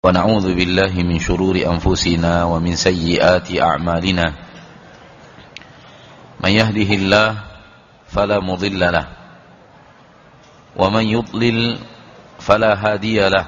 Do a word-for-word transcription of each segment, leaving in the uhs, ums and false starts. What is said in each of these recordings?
ونعوذ بالله من شرور أنفسنا ومن سيئات أعمالنا من يهده الله فلا مضل له ومن يضلل فلا هادي له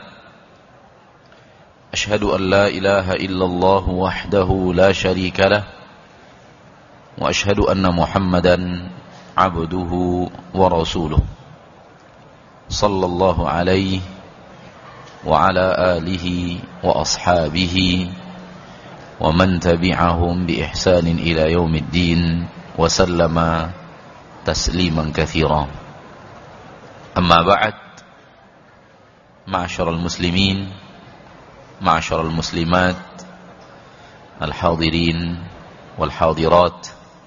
أشهد أن لا إله إلا الله وحده لا شريك له وأشهد أن محمدا عبده ورسوله صلى الله عليه وعلى آله وأصحابه ومن تبعهم بإحسان إلى يوم الدين وسلم تسليما كثيرا أما بعد معشر المسلمين معشر المسلمات الحاضرين والحاضرات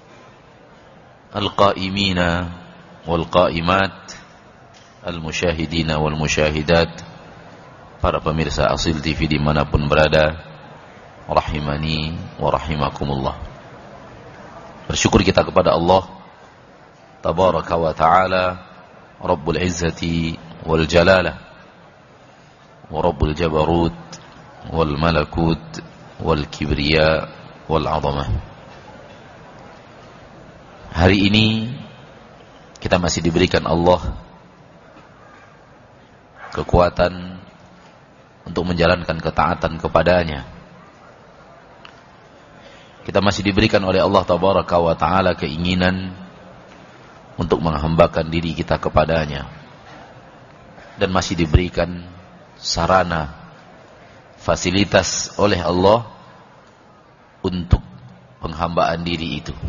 القائمين والقائمات المشاهدين والمشاهدات, para pemirsa Asil T V dimanapun berada, rahimani wa rahimakumullah. Bersyukur kita kepada Allah Tabaraka wa ta'ala, Rabbul Izzati wal Jalalah, wa Rabbul Jabarut wal Malakut wal Kibriya wal Azamah. Hari ini kita masih diberikan Allah kekuatan untuk menjalankan ketaatan kepadanya. Kita masih diberikan oleh Allah Tabaraka wa ta'ala keinginan untuk menghambakan diri kita kepadanya, dan masih diberikan sarana, fasilitas oleh Allah untuk penghambaan diri itu.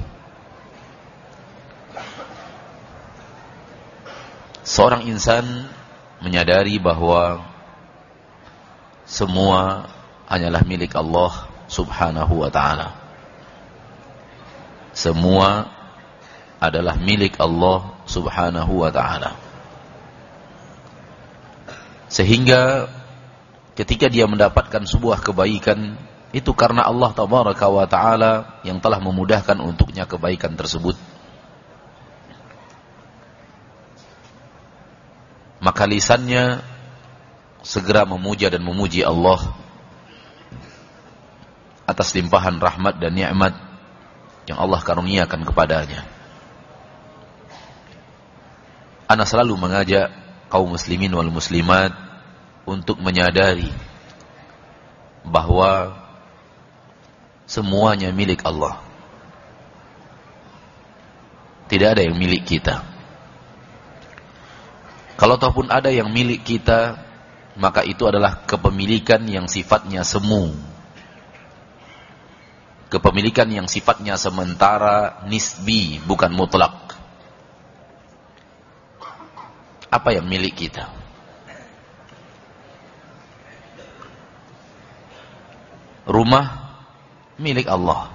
Seorang insan menyadari bahwa semua hanyalah milik Allah Subhanahu wa ta'ala. Semua adalah milik Allah Subhanahu wa ta'ala. Sehingga ketika dia mendapatkan sebuah kebaikan, itu karena Allah Tabaraka wa ta'ala yang telah memudahkan untuknya kebaikan tersebut. Maka lisannya segera memuja dan memuji Allah atas limpahan rahmat dan nikmat yang Allah karuniakan kepadanya. Ana selalu mengajak kaum muslimin wal muslimat untuk menyadari bahwa semuanya milik Allah. Tidak ada yang milik kita. Kalau ataupun ada yang milik kita, maka itu adalah kepemilikan yang sifatnya semu, kepemilikan yang sifatnya sementara, nisbi, bukan mutlak. Apa yang milik kita? Rumah milik Allah,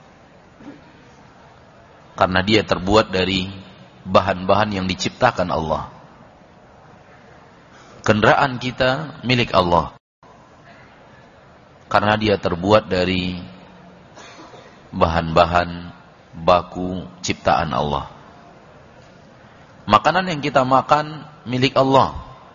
karena dia terbuat dari bahan-bahan yang diciptakan Allah. Kendaraan kita milik Allah, karena dia terbuat dari bahan-bahan baku ciptaan Allah. Makanan yang kita makan milik Allah.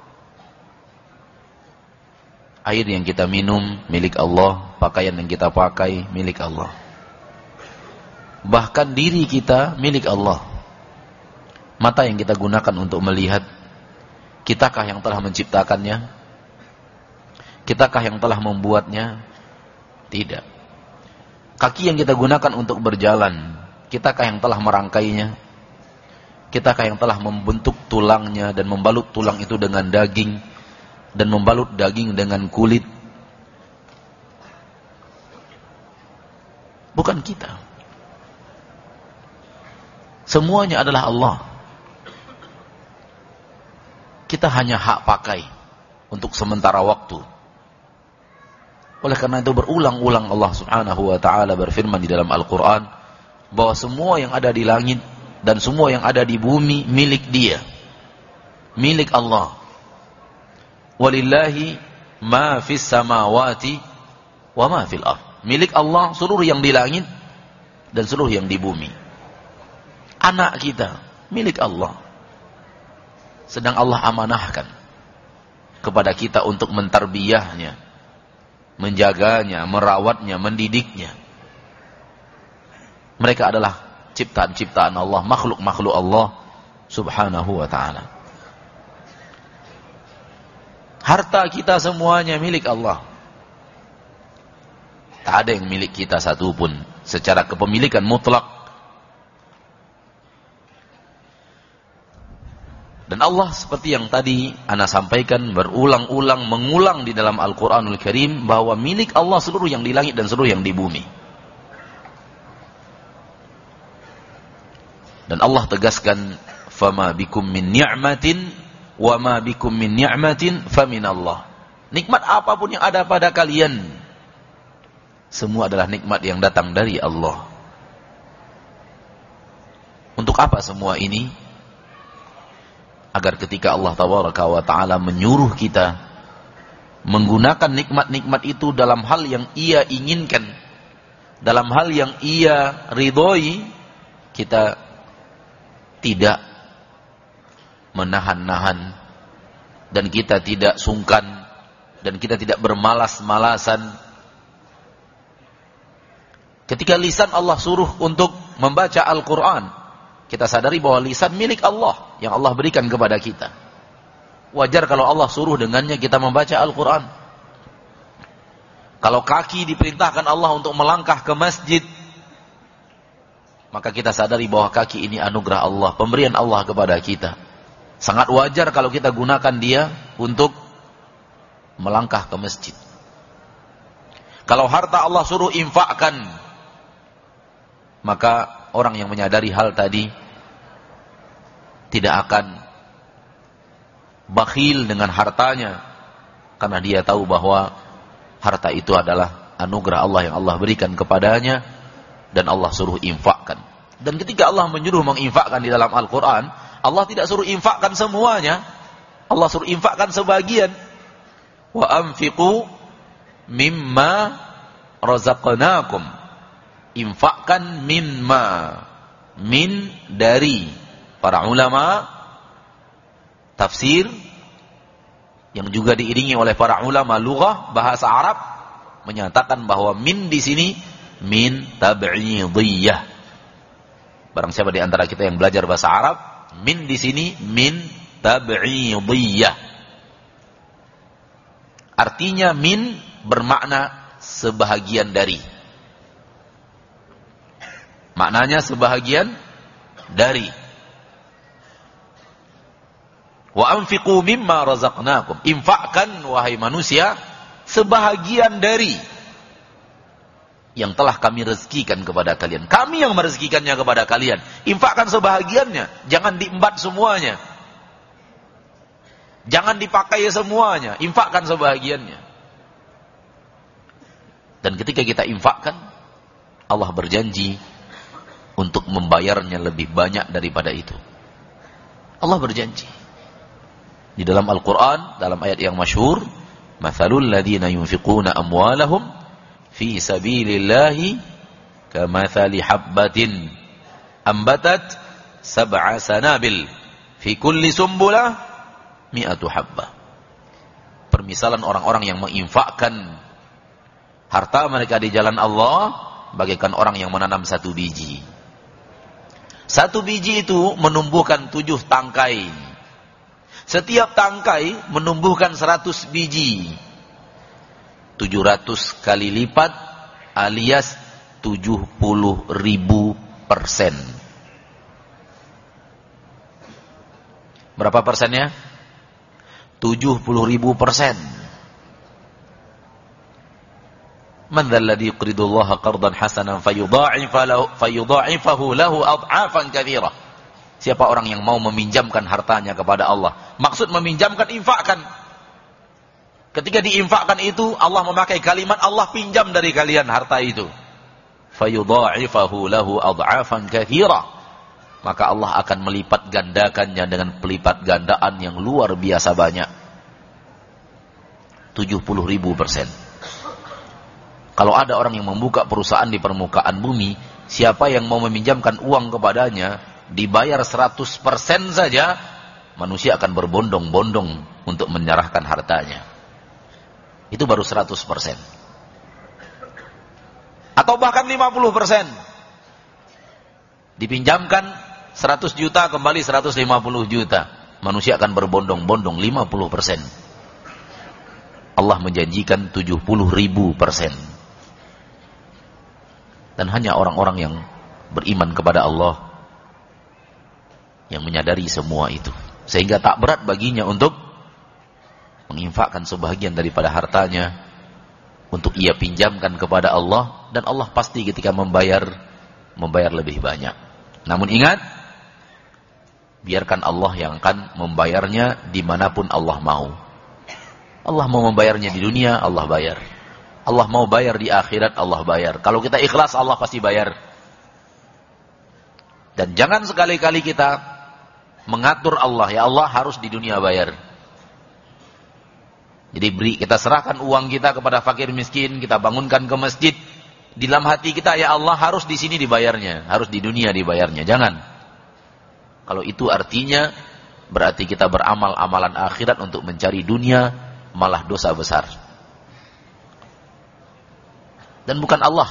Air yang kita minum milik Allah. Pakaian yang kita pakai milik Allah. Bahkan diri kita milik Allah. Mata yang kita gunakan untuk melihat, kitakah yang telah menciptakannya? Kitakah yang telah membuatnya? Tidak. Kaki yang kita gunakan untuk berjalan, kitakah yang telah merangkainya? Kitakah yang telah membentuk tulangnya dan membalut tulang itu dengan daging, dan membalut daging dengan kulit? Bukan kita. Semuanya adalah Allah. Kita hanya hak pakai untuk sementara waktu. Oleh karena itu berulang-ulang Allah Subhanahu wa ta'ala berfirman di dalam Al-Quran bahwa semua yang ada di langit dan semua yang ada di bumi milik Dia, milik Allah. Walillahi ma fis samawati wa ma fil ardh. Milik Allah seluruh yang di langit dan seluruh yang di bumi. Anak kita milik Allah, sedang Allah amanahkan kepada kita untuk mentarbiyahnya, menjaganya, merawatnya, mendidiknya. Mereka adalah ciptaan-ciptaan Allah, makhluk-makhluk Allah subhanahu wa ta'ala. Harta kita semuanya milik Allah. Tak ada yang milik kita satupun secara kepemilikan mutlak. Dan Allah seperti yang tadi ana sampaikan berulang-ulang, mengulang di dalam Al-Quranul Karim, bahwa milik Allah seluruh yang di langit dan seluruh yang di bumi. Dan Allah tegaskan, fama bikum min ni'matin wa ma bikum min ni'matin famin Allah. Nikmat apapun yang ada pada kalian, semua adalah nikmat yang datang dari Allah. Untuk apa semua ini? Agar ketika Allah tabaraka wa ta'ala menyuruh kita menggunakan nikmat-nikmat itu dalam hal yang Ia inginkan, dalam hal yang Ia ridhoi, kita tidak menahan-nahan, dan kita tidak sungkan, dan kita tidak bermalas-malasan. Ketika lisan Allah suruh untuk membaca Al-Quran, kita sadari bahwa lisan milik Allah yang Allah berikan kepada kita. Wajar kalau Allah suruh dengannya kita membaca Al-Quran. Kalau kaki diperintahkan Allah untuk melangkah ke masjid, maka kita sadari bahwa kaki ini anugerah Allah, pemberian Allah kepada kita. Sangat wajar kalau kita gunakan dia untuk melangkah ke masjid. Kalau harta Allah suruh infakkan, maka orang yang menyadari hal tadi tidak akan bakhil dengan hartanya, karena dia tahu bahwa harta itu adalah anugerah Allah yang Allah berikan kepadanya, dan Allah suruh infakkan. Dan ketika Allah menyuruh menginfakkan di dalam Al-Quran, Allah tidak suruh infakkan semuanya, Allah suruh infakkan sebagian. Wa anfiqu mimma razaqnakum. Infakkan mimma, min dari. Para ulama tafsir yang juga diiringi oleh para ulama lughah bahasa Arab menyatakan bahwa min di sini min tab'idiyah. Barang siapa di antara kita yang belajar bahasa Arab, min di sini min tab'idiyah. Artinya min bermakna sebahagian dari. Maknanya sebahagian dari. Wa anfiqu mimma razaqnakum. Infakkan wahai manusia sebahagian dari yang telah kami rezekikan kepada kalian. Kami yang merezekikannya kepada kalian. Infakkan sebahagiannya, jangan diembat semuanya. Jangan dipakai semuanya, infakkan sebahagiannya. Dan ketika kita infakkan, Allah berjanji untuk membayarnya lebih banyak daripada itu. Allah berjanji. Di dalam Al-Quran, dalam ayat yang masyhur, mathalul ladhina yunfiquna amwalahum fi sabilillahi kamathali habbatin ambatat sab'a sanabil fi kulli sumbulah mi'atu habbah. Permisalan orang-orang yang menginfakkan harta mereka di jalan Allah bagaikan orang yang menanam satu biji. Satu biji itu menumbuhkan tujuh tangkai. Setiap tangkai menumbuhkan seratus biji. Tujuh ratus kali lipat alias tujuh puluh ribu persen. Berapa persennya? Tujuh puluh ribu persen. Man dzalladzi yuqridullaha qardan hasanan fayudha'ifahu lahu ad'afan katsira. Siapa orang yang mau meminjamkan hartanya kepada Allah? Maksud meminjamkan, infakkan. Ketika diinfakkan itu, Allah memakai kalimat Allah pinjam dari kalian harta itu. Fayudha'ifahu lahu ad'afan katsira. Maka Allah akan melipat gandakannya dengan pelipat gandaan yang luar biasa banyak. tujuh puluh ribu persen. Kalau ada orang yang membuka perusahaan di permukaan bumi, siapa yang mau meminjamkan uang kepadanya, dibayar seratus persen saja, manusia akan berbondong-bondong untuk menyerahkan hartanya. Itu baru seratus persen. Atau bahkan lima puluh persen. Dipinjamkan seratus juta, kembali seratus lima puluh juta. Manusia akan berbondong-bondong lima puluh persen. Allah menjanjikan tujuh puluh ribu persen. Dan hanya orang-orang yang beriman kepada Allah yang menyadari semua itu. Sehingga tak berat baginya untuk menginfakkan sebahagian daripada hartanya untuk ia pinjamkan kepada Allah, dan Allah pasti ketika membayar membayar lebih banyak. Namun ingat, biarkan Allah yang akan membayarnya dimanapun Allah mau. Allah mau membayarnya di dunia, Allah bayar. Allah mau bayar di akhirat, Allah bayar. Kalau kita ikhlas, Allah pasti bayar. Dan jangan sekali-kali kita mengatur Allah, ya Allah harus di dunia bayar. Jadi beri, kita serahkan uang kita kepada fakir miskin, kita bangunkan ke masjid. Di dalam hati kita, ya Allah harus di sini dibayarnya, harus di dunia dibayarnya. Jangan. Kalau itu artinya berarti kita beramal amalan akhirat untuk mencari dunia, malah dosa besar. Dan bukan Allah.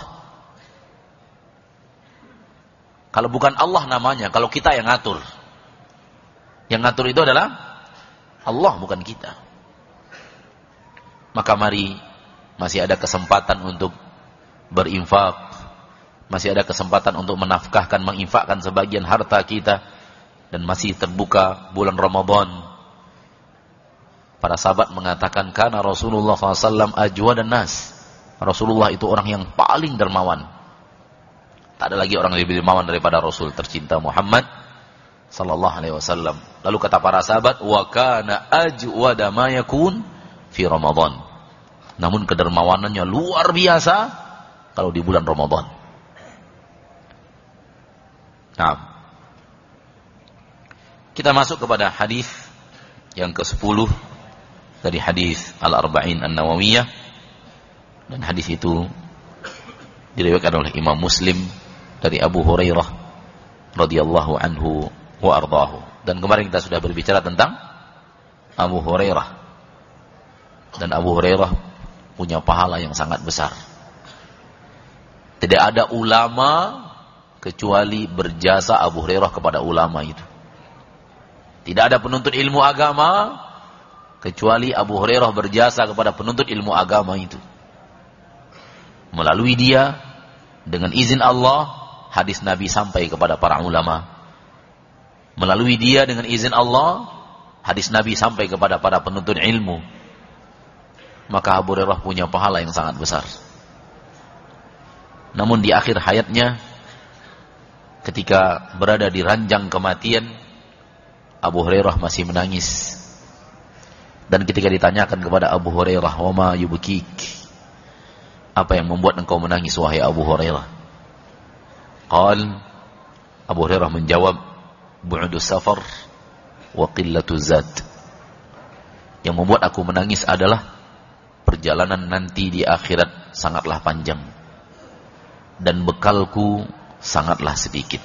Kalau bukan Allah namanya, kalau kita yang ngatur. Yang ngatur itu adalah Allah, bukan kita. Maka mari, masih ada kesempatan untuk berinfak, masih ada kesempatan untuk menafkahkan, menginfakkan sebagian harta kita, dan masih terbuka bulan Ramadan. Para sahabat mengatakan, kana Rasulullah shallallahu alaihi wasallam ajwadan nas. Rasulullah itu orang yang paling dermawan. Tak ada lagi orang yang lebih dermawan daripada Rasul tercinta Muhammad sallallahu alaihi wasallam. Lalu kata para sahabat, wa kana ajwada ma yakun fi Ramadan. Namun kedermawanannya luar biasa kalau di bulan Ramadan. Nah, kita masuk kepada hadis yang kesepuluh dari hadis Al-Arba'in An-Nawawiyah, dan hadis itu diriwayatkan oleh Imam Muslim dari Abu Hurairah radhiyallahu anhu wa ardhahu. Dan kemarin kita sudah berbicara tentang Abu Hurairah, dan Abu Hurairah punya pahala yang sangat besar. Tidak ada ulama kecuali berjasa Abu Hurairah kepada ulama itu. Tidak ada penuntut ilmu agama kecuali Abu Hurairah berjasa kepada penuntut ilmu agama itu. Melalui dia, dengan izin Allah, hadis Nabi sampai kepada para ulama. Melalui dia, dengan izin Allah, hadis Nabi sampai kepada para penuntut ilmu. Maka Abu Hurairah punya pahala yang sangat besar. Namun di akhir hayatnya, ketika berada di ranjang kematian, Abu Hurairah masih menangis. Dan ketika ditanyakan kepada Abu Hurairah, "Wa ma yubkik?" Apa yang membuat engkau menangis wahai Abu Hurairah? Qal, Abu Hurairah menjawab, "Bu'du safar wa qillatu zad." Yang membuat aku menangis adalah perjalanan nanti di akhirat sangatlah panjang dan bekalku sangatlah sedikit.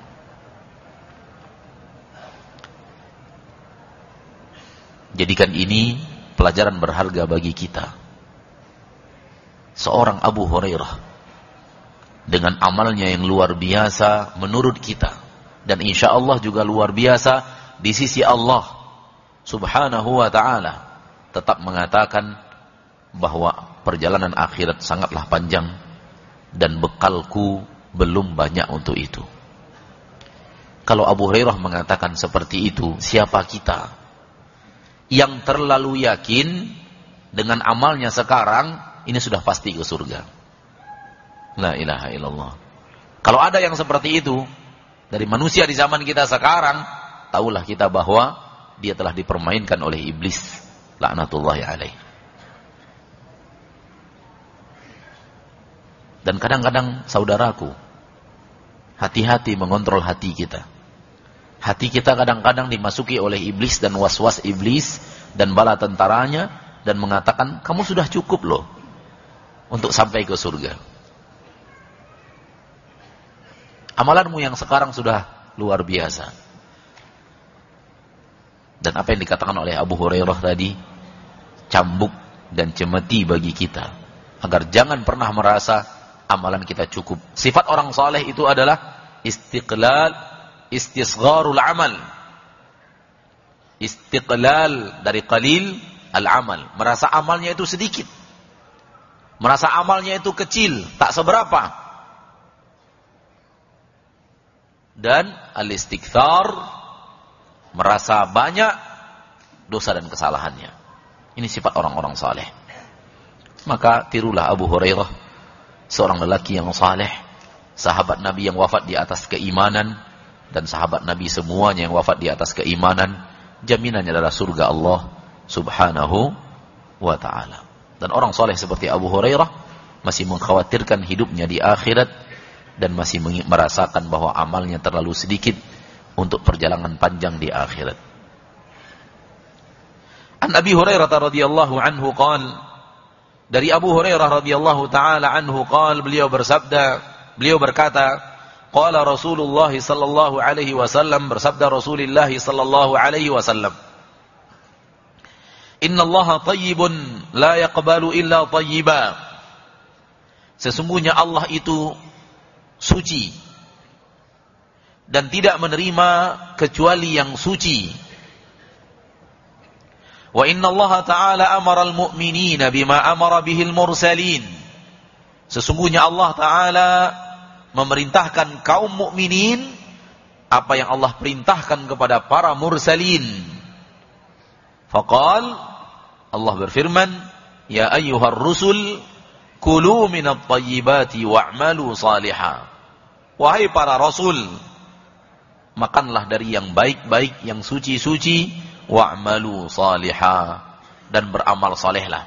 Jadikan ini pelajaran berharga bagi kita. Seorang Abu Hurairah dengan amalnya yang luar biasa menurut kita, dan insya Allah juga luar biasa di sisi Allah subhanahu wa ta'ala, tetap mengatakan bahwa perjalanan akhirat sangatlah panjang dan bekalku belum banyak untuk itu. Kalau Abu Hurairah mengatakan seperti itu, siapa kita yang terlalu yakin dengan amalnya sekarang ini sudah pasti ke surga? La ilaha illallah. Kalau ada yang seperti itu dari manusia di zaman kita sekarang, tahulah kita bahwa dia telah dipermainkan oleh iblis, laknatullahi alaih. Dan kadang-kadang saudaraku, hati-hati mengontrol hati kita. Hati kita kadang-kadang dimasuki oleh iblis dan was-was iblis dan bala tentaranya, dan mengatakan, kamu sudah cukup loh untuk sampai ke surga. Amalanmu yang sekarang sudah luar biasa. Dan apa yang dikatakan oleh Abu Hurairah tadi, cambuk dan cemeti bagi kita, agar jangan pernah merasa amalan kita cukup. Sifat orang saleh itu adalah istiqlal, istisgharul amal. Istiqlal dari qalil al-amal. Merasa amalnya itu sedikit. Merasa amalnya itu kecil, tak seberapa. Dan al-istikthar, merasa banyak dosa dan kesalahannya. Ini sifat orang-orang saleh. Maka tirulah Abu Hurairah, seorang lelaki yang saleh, sahabat Nabi yang wafat di atas keimanan, dan sahabat Nabi semuanya yang wafat di atas keimanan, jaminannya adalah surga Allah Subhanahu wa ta'ala. Dan orang saleh seperti Abu Hurairah masih mengkhawatirkan hidupnya di akhirat dan masih merasakan bahwa amalnya terlalu sedikit untuk perjalanan panjang di akhirat. An Abi Hurairah radhiyallahu anhu qala, dari Abu Hurairah radhiyallahu taala anhu qala, beliau bersabda, beliau berkata, qala Rasulullah sallallahu alaihi wasallam, bersabda Rasulullah sallallahu alaihi wasallam, Inna Allah tayyibun la yaqbalu illa tayyiba. Sesungguhnya Allah itu suci dan tidak menerima kecuali yang suci. Wa inna Allah ta'ala amara al-mu'minina bima amara bihil mursalin. Sesungguhnya Allah Ta'ala memerintahkan kaum mukminin apa yang Allah perintahkan kepada para mursalin. Faqal, Allah berfirman, ya ayyuhar rusul kulu minat tayyibati wa'malu salihah. Wahai para rasul, makanlah dari yang baik-baik, yang suci-suci, wa'malu salihah, dan beramal salehlah.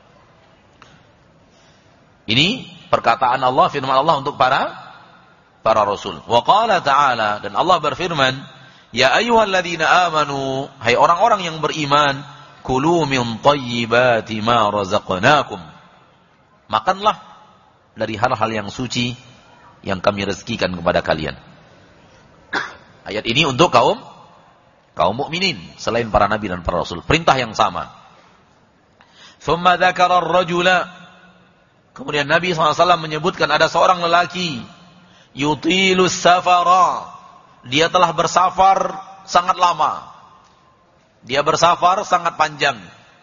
Ini perkataan Allah, firman Allah untuk para para rasul. Wa qala ta'ala, dan Allah berfirman, ya ayyuhalladzina amanu, hai orang-orang yang beriman, kulu min tayyibati ma razaqnakum. Makanlah dari hal-hal yang suci yang kami rezekikan kepada kalian. Ayat ini untuk kaum kaum mukminin selain para nabi dan para rasul. Perintah yang sama. Thumma dzakara ar-rajula. Kemudian Nabi shallallahu alaihi wasallam menyebutkan ada seorang lelaki, yutilus safara. Dia telah bersafar sangat lama. Dia bersafar sangat panjang.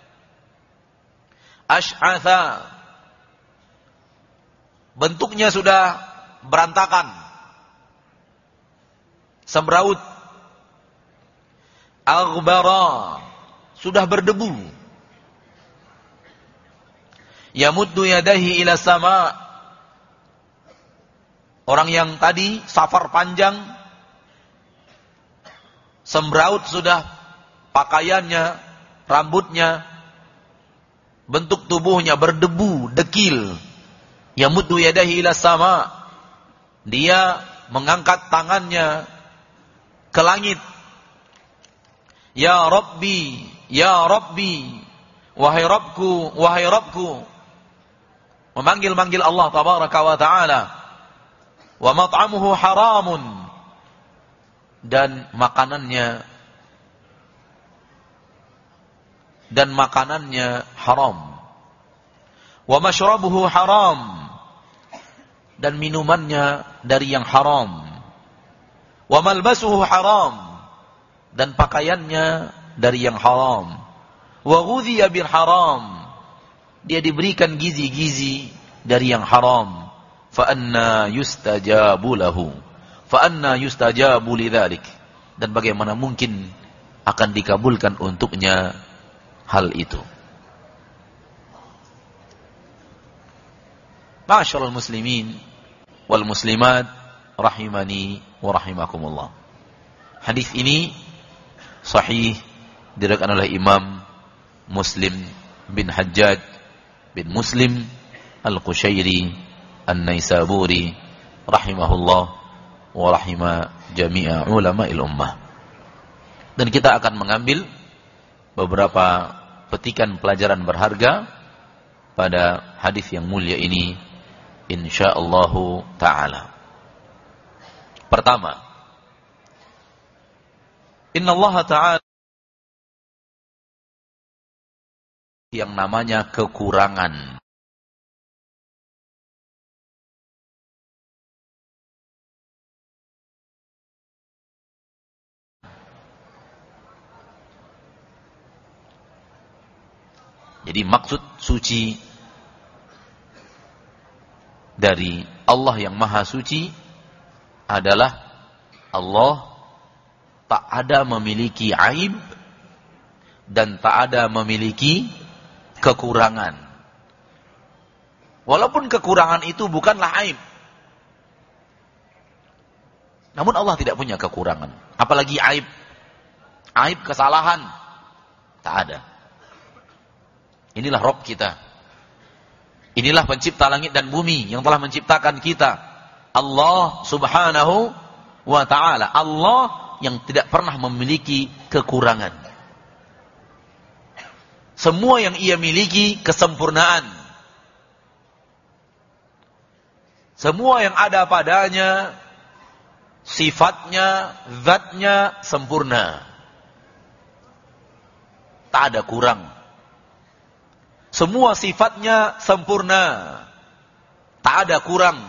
Ash'atha. Bentuknya sudah berantakan. Sembraut. Aghbara, sudah berdebu. Yamuddu yadahi ila sama. Orang yang tadi safar panjang, sembraut sudah pakaiannya, rambutnya, bentuk tubuhnya berdebu, dekil. Yamuddu yadahi ila sama. Dia mengangkat tangannya ke langit. Ya Rabbi, Ya Rabbi, wahai Rabbku, wahai Rabbku. Memanggil-manggil Allah tabaraka wa ta'ala. Wa mat'amuhu haramun. Dan makanannya dan makanannya haram. Wa mashrabuhu haram. Dan minumannya dari yang haram. Wa malbasuhu haram. Dan pakaiannya dari yang haram. Wa ghudhiya bil haram. Dia diberikan gizi-gizi dari yang haram. Fa anna yustajabu lahu. Fa anna yustajabu lidzalik. Dan bagaimana mungkin akan dikabulkan untuknya hal itu. Ma'asyiral muslimin wal muslimat rahimani wa rahimakumullah. Hadis ini sahih diriwayatkan oleh Imam Muslim bin Hajjaj bin Muslim Al-Qushairi An-Naisaburi rahimahullah wa rahima jami'a ulama'il ummah. Dan kita akan mengambil beberapa petikan pelajaran berharga pada hadis yang mulia ini insyaallah taala. Pertama, Inna Allah Ta'ala yang namanya kekurangan. Jadi maksud suci dari Allah yang maha suci adalah Allah tak ada memiliki aib dan tak ada memiliki kekurangan. Walaupun kekurangan itu bukanlah aib. Namun Allah tidak punya kekurangan. Apalagi aib. Aib kesalahan. Tak ada. Inilah Rabb kita. Inilah pencipta langit dan bumi yang telah menciptakan kita. Allah subhanahu wa ta'ala. Allah yang tidak pernah memiliki kekurangan. Semua yang ia miliki kesempurnaan. Semua yang ada padanya, sifatnya, zatnya sempurna. Tak ada kurang. Semua sifatnya sempurna. Tak ada kurang.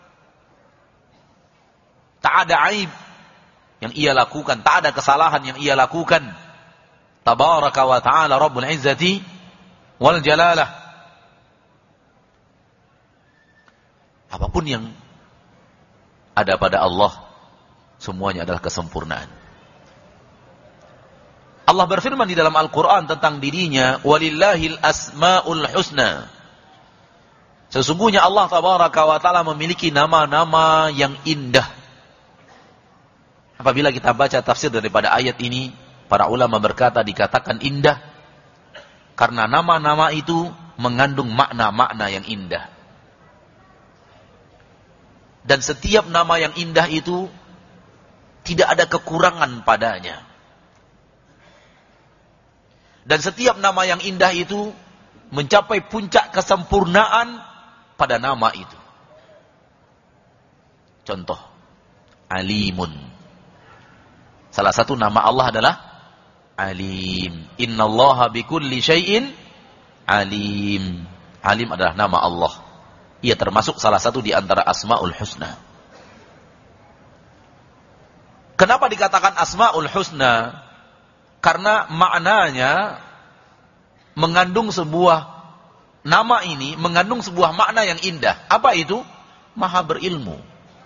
Tak ada aib yang ia lakukan. Tak ada kesalahan yang ia lakukan. Tabaraka wa ta'ala Rabbul Izzati wal Jalalah. Apapun yang ada pada Allah, semuanya adalah kesempurnaan. Allah berfirman di dalam Al-Quran tentang dirinya, walillahil asma'ul husna. Sesungguhnya Allah tabaraka wa ta'ala memiliki nama-nama yang indah. Apabila kita baca tafsir daripada ayat ini, para ulama berkata dikatakan indah karena nama-nama itu mengandung makna-makna yang indah. Dan setiap nama yang indah itu tidak ada kekurangan padanya. Dan setiap nama yang indah itu mencapai puncak kesempurnaan pada nama itu. Contoh, Alimun. Salah satu nama Allah adalah Alim. Innallaha bikulli syai'in alim. Alim adalah nama Allah. Ia termasuk salah satu di antara Asma'ul Husna. Kenapa dikatakan Asma'ul Husna? Karena maknanya mengandung sebuah nama ini, mengandung sebuah makna yang indah. Apa itu? Maha berilmu.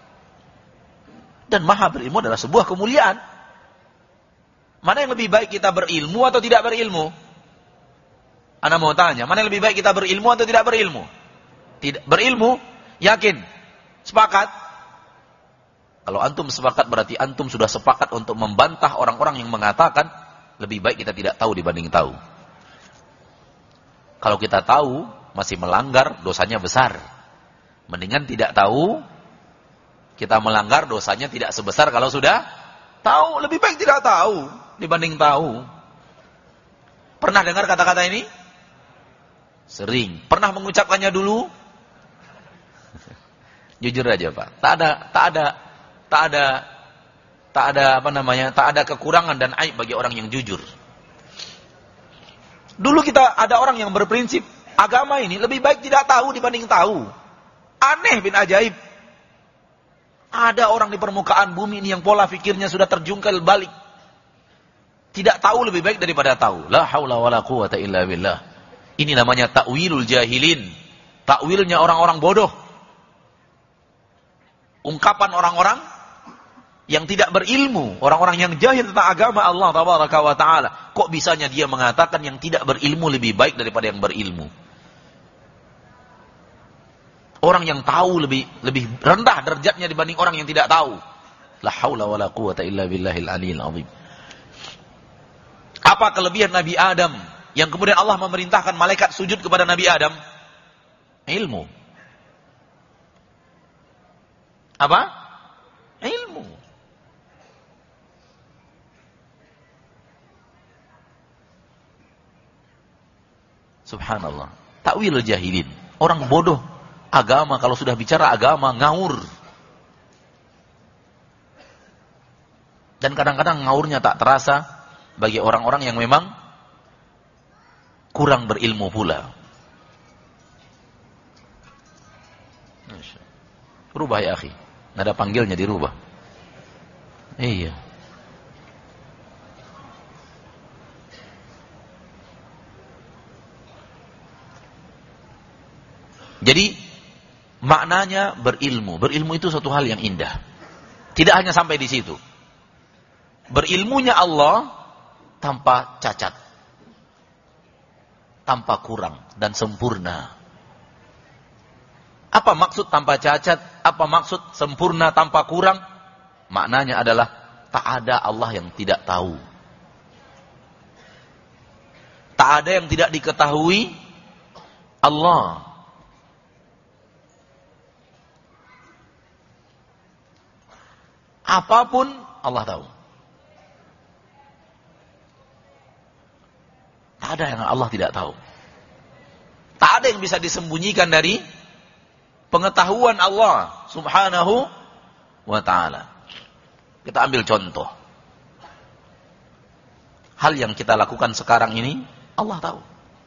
Dan maha berilmu adalah sebuah kemuliaan. Mana yang lebih baik kita berilmu atau tidak berilmu? Ana mau tanya, mana yang lebih baik kita berilmu atau tidak berilmu? Tidak berilmu, yakin, sepakat. Kalau antum sepakat berarti antum sudah sepakat untuk membantah orang-orang yang mengatakan lebih baik kita tidak tahu dibanding tahu. Kalau kita tahu masih melanggar, dosanya besar. Mendingan tidak tahu, kita melanggar, dosanya tidak sebesar kalau sudah tahu. Lebih baik tidak tahu dibanding tahu. Pernah dengar kata-kata ini? Sering. Pernah mengucapkannya dulu? Jujur aja Pak, tak ada, tak ada, tak ada, tak ada apa namanya, tak ada kekurangan dan aib bagi orang yang jujur. Dulu kita ada orang yang berprinsip agama ini lebih baik tidak tahu dibanding tahu. Aneh bin ajaib. Ada orang di permukaan bumi ini yang pola fikirnya sudah terjungkal balik. Tidak tahu lebih baik daripada tahu. La haula wala quwata illa billah. Ini namanya ta'wilul jahilin. Takwilnya orang-orang bodoh. Ungkapan orang-orang yang tidak berilmu, orang-orang yang jahil tentang agama Allah tabaraka wa ta'ala. Kok bisanya dia mengatakan yang tidak berilmu lebih baik daripada yang berilmu? Orang yang tahu lebih lebih rendah derajatnya dibanding orang yang tidak tahu. La haula wala quwata illa billahil aliyil azim. Apa kelebihan Nabi Adam yang kemudian Allah memerintahkan malaikat sujud kepada Nabi Adam? Ilmu. Apa? Ilmu. Subhanallah. Ta'wilul jahilin. Orang bodoh agama, kalau sudah bicara agama ngawur. Dan kadang-kadang ngawurnya tak terasa bagi orang-orang yang memang kurang berilmu pula. Rubah ya akhi. Nada panggilnya dirubah. Iya. Jadi maknanya berilmu. Berilmu itu suatu hal yang indah. Tidak hanya sampai di situ. Berilmunya Allah tanpa cacat, tanpa kurang dan sempurna. Apa maksud tanpa cacat? Apa maksud sempurna tanpa kurang? Maknanya adalah tak ada Allah yang tidak tahu. Tak ada yang tidak diketahui Allah. Apapun Allah tahu. Tak ada yang Allah tidak tahu. Tak ada yang bisa disembunyikan dari pengetahuan Allah subhanahu wa ta'ala. Kita ambil contoh. Hal yang kita lakukan sekarang ini, Allah tahu.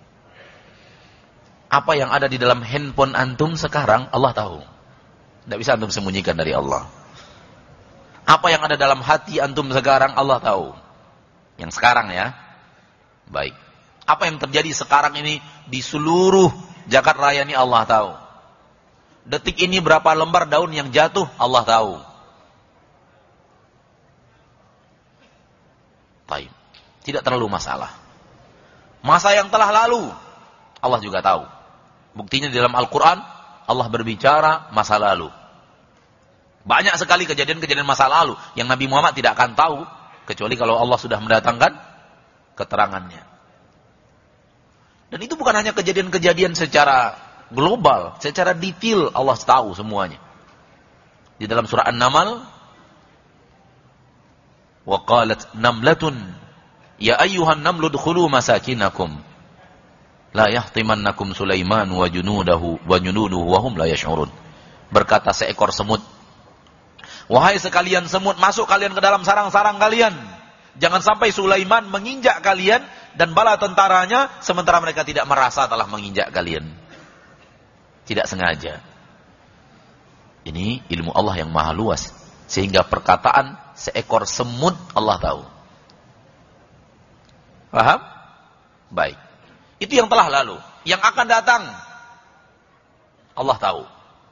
Apa yang ada di dalam handphone antum sekarang, Allah tahu. Tidak bisa antum sembunyikan dari Allah. Apa yang ada dalam hati antum sekarang, Allah tahu. Yang sekarang ya. Baik. Apa yang terjadi sekarang ini di seluruh jagat raya ini Allah tahu. Detik ini berapa lembar daun yang jatuh, Allah tahu. Baik. Tidak terlalu masalah. Masa yang telah lalu, Allah juga tahu. Buktinya di dalam Al-Quran, Allah berbicara masa lalu. Banyak sekali kejadian-kejadian masa lalu yang Nabi Muhammad tidak akan tahu, kecuali kalau Allah sudah mendatangkan keterangannya. Dan itu bukan hanya kejadian-kejadian secara global, secara detail Allah tahu semuanya. Di dalam surah An-Naml, wa qalat namlatun ya ayyuhan namlu dkhulu masakinakum la yahtimannakum Sulaiman wa junudahu wa junuduhu wa hum la yash'urun. Berkata seekor semut, wahai sekalian semut, masuk kalian ke dalam sarang-sarang kalian. Jangan sampai Sulaiman menginjak kalian dan bala tentaranya, sementara mereka tidak merasa telah menginjak kalian. Tidak sengaja. Ini ilmu Allah yang maha luas. Sehingga perkataan seekor semut Allah tahu. Paham? Baik. Itu yang telah lalu. Yang akan datang, Allah tahu.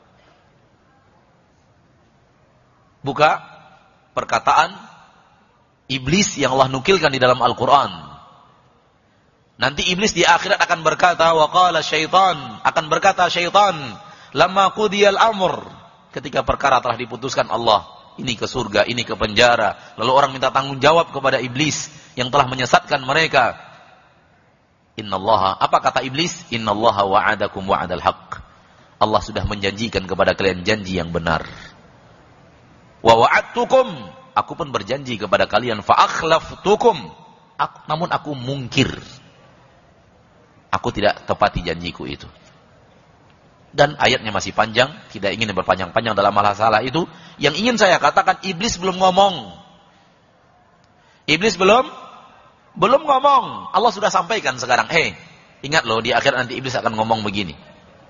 Buka perkataan Iblis yang Allah nukilkan di dalam Al-Quran. Nanti Iblis di akhirat akan berkata, wa qala syaitan, akan berkata syaitan, lamma qudiyal amr, ketika perkara telah diputuskan Allah, ini ke surga, ini ke penjara. Lalu orang minta tanggung jawab kepada Iblis yang telah menyesatkan mereka. Innallaha, apa kata Iblis? Innallaha wa'adakum wa'adal haqq. Allah sudah menjanjikan kepada kalian janji yang benar. Wa wa'adtukum, aku pun berjanji kepada kalian, fa akhlaftukum, namun aku mungkir. Aku tidak tepati janjiku itu. Dan ayatnya masih panjang, tidak ingin berpanjang-panjang dalam masalah itu. Yang ingin saya katakan, Iblis belum ngomong. Iblis belum belum ngomong. Allah sudah sampaikan sekarang, hei, ingat loh, di akhir nanti Iblis akan ngomong begini.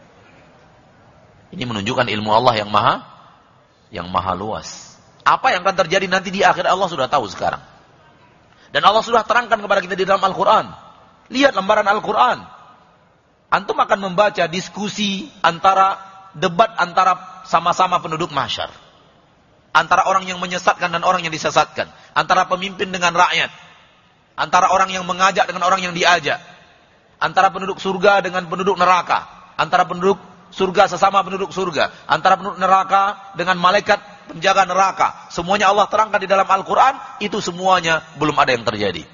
Ini menunjukkan ilmu Allah yang maha yang maha luas. Apa yang akan terjadi nanti di akhir Allah sudah tahu sekarang. Dan Allah sudah terangkan kepada kita di dalam Al-Quran. Lihat lembaran Al-Quran. Antum akan membaca diskusi antara, debat antara sama-sama penduduk mahsyar. Antara orang yang menyesatkan dan orang yang disesatkan. Antara pemimpin dengan rakyat. Antara orang yang mengajak dengan orang yang diajak. Antara penduduk surga dengan penduduk neraka. Antara penduduk surga sesama penduduk surga. Antara penduduk neraka dengan malaikat penjaga neraka. Semuanya Allah terangkan di dalam Al-Quran. Itu semuanya belum ada yang terjadi.